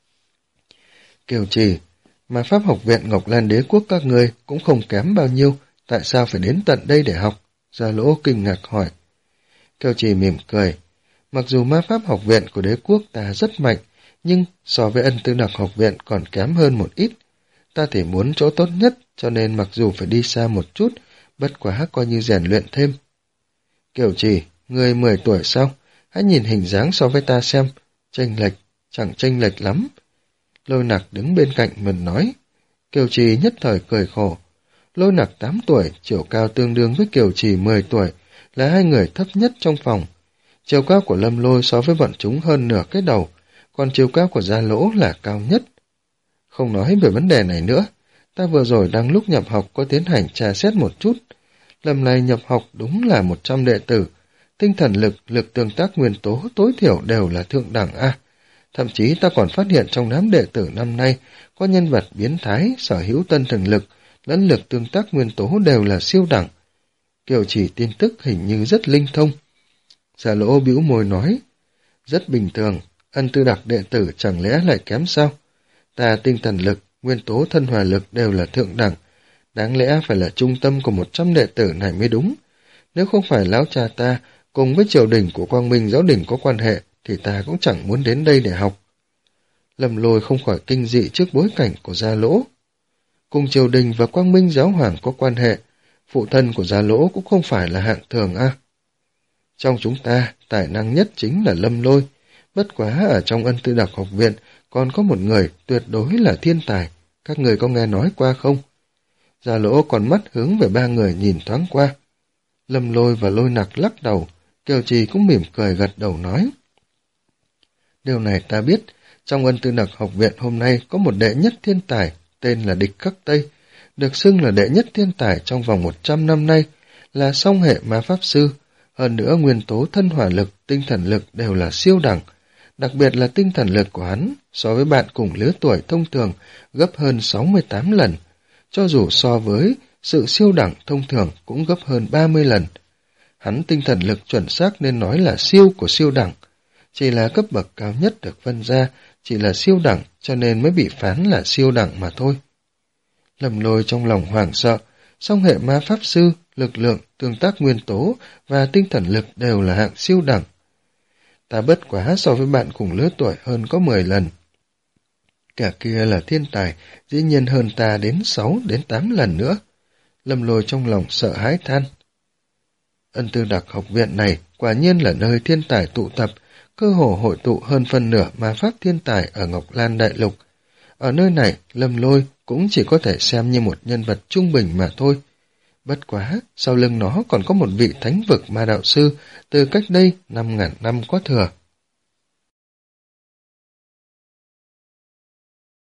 Kiều Trì, ma pháp học viện Ngọc Lan Đế Quốc các ngươi cũng không kém bao nhiêu, tại sao phải đến tận đây để học? Gia Lỗ kinh ngạc hỏi. Kiều Trì mỉm cười. Mặc dù ma pháp học viện của đế quốc ta rất mạnh, nhưng so với Ân Tư Đặc học viện còn kém hơn một ít. Ta thì muốn chỗ tốt nhất, cho nên mặc dù phải đi xa một chút, bất quá coi như rèn luyện thêm. Kiều Trì, ngươi mười tuổi sao? Hãy nhìn hình dáng so với ta xem, chênh lệch, chẳng chênh lệch lắm. Lôi Nặc đứng bên cạnh mình nói. Kiều Trì nhất thời cười khổ. Lôi Nặc tám tuổi, chiều cao tương đương với Kiều Trì mười tuổi, là hai người thấp nhất trong phòng. Chiều cao của Lâm Lôi so với bọn chúng hơn nửa cái đầu, còn chiều cao của Gia Lỗ là cao nhất. Không nói về vấn đề này nữa, ta vừa rồi đang lúc nhập học có tiến hành tra xét một chút. Lần này nhập học đúng là một trăm đệ tử, tinh thần lực, lực tương tác nguyên tố tối thiểu đều là thượng đẳng A. Thậm chí ta còn phát hiện trong đám đệ tử năm nay có nhân vật biến thái, sở hữu tân thần lực, lẫn lực tương tác nguyên tố đều là siêu đẳng. Kiều Trì tin tức hình như rất linh thông. Gia Lỗ bĩu môi nói, rất bình thường, Ân Tư Đặc đệ tử chẳng lẽ lại kém sao? Ta tinh thần lực, nguyên tố thân hòa lực đều là thượng đẳng, đáng lẽ phải là trung tâm của một trăm đệ tử này mới đúng. Nếu không phải lão cha ta cùng với triều đình của Quang Minh giáo đình có quan hệ, thì ta cũng chẳng muốn đến đây để học. Lâm Lôi không khỏi kinh dị trước bối cảnh của Gia Lỗ. Cùng triều đình và Quang Minh giáo hoàng có quan hệ, phụ thân của Gia Lỗ cũng không phải là hạng thường a. Trong chúng ta, tài năng nhất chính là Lâm Lôi, bất quá ở trong Ân Tư Đặc học viện còn có một người tuyệt đối là thiên tài, các người có nghe nói qua không? Gia Lỗ còn mắt hướng về ba người nhìn thoáng qua. Lâm Lôi và Lôi Nặc lắc đầu, Kiều Trì cũng mỉm cười gật đầu nói. Điều này ta biết, trong Ân Tư Đặc học viện hôm nay có một đệ nhất thiên tài, tên là Địch Khắc Tây, được xưng là đệ nhất thiên tài trong vòng một trăm năm nay, là song hệ ma pháp sư, hơn nữa nguyên tố thân hỏa lực, tinh thần lực đều là siêu đẳng, đặc biệt là tinh thần lực của hắn so với bạn cùng lứa tuổi thông thường gấp hơn sáu mươi tám lần, cho dù so với sự siêu đẳng thông thường cũng gấp hơn ba mươi lần. Hắn tinh thần lực chuẩn xác nên nói là siêu của siêu đẳng, chỉ là cấp bậc cao nhất được phân ra, chỉ là siêu đẳng cho nên mới bị phán là siêu đẳng mà thôi. Lâm Lôi trong lòng hoảng sợ, song hệ ma pháp sư, lực lượng, tương tác nguyên tố và tinh thần lực đều là hạng siêu đẳng. Ta bất quá so với bạn cùng lứa tuổi hơn có mười lần. Cả kia là thiên tài, dĩ nhiên hơn ta đến sáu đến tám lần nữa. Lâm Lôi trong lòng sợ hãi than. Ân Tư Đặc học viện này quả nhiên là nơi thiên tài tụ tập, cơ hồ hội tụ hơn phân nửa ma pháp thiên tài ở Ngọc Lan Đại Lục. Ở nơi này, Lâm Lôi cũng chỉ có thể xem như một nhân vật trung bình mà thôi. Bất quá, sau lưng nó còn có một vị thánh vực ma đạo sư từ cách đây năm ngàn năm có thừa.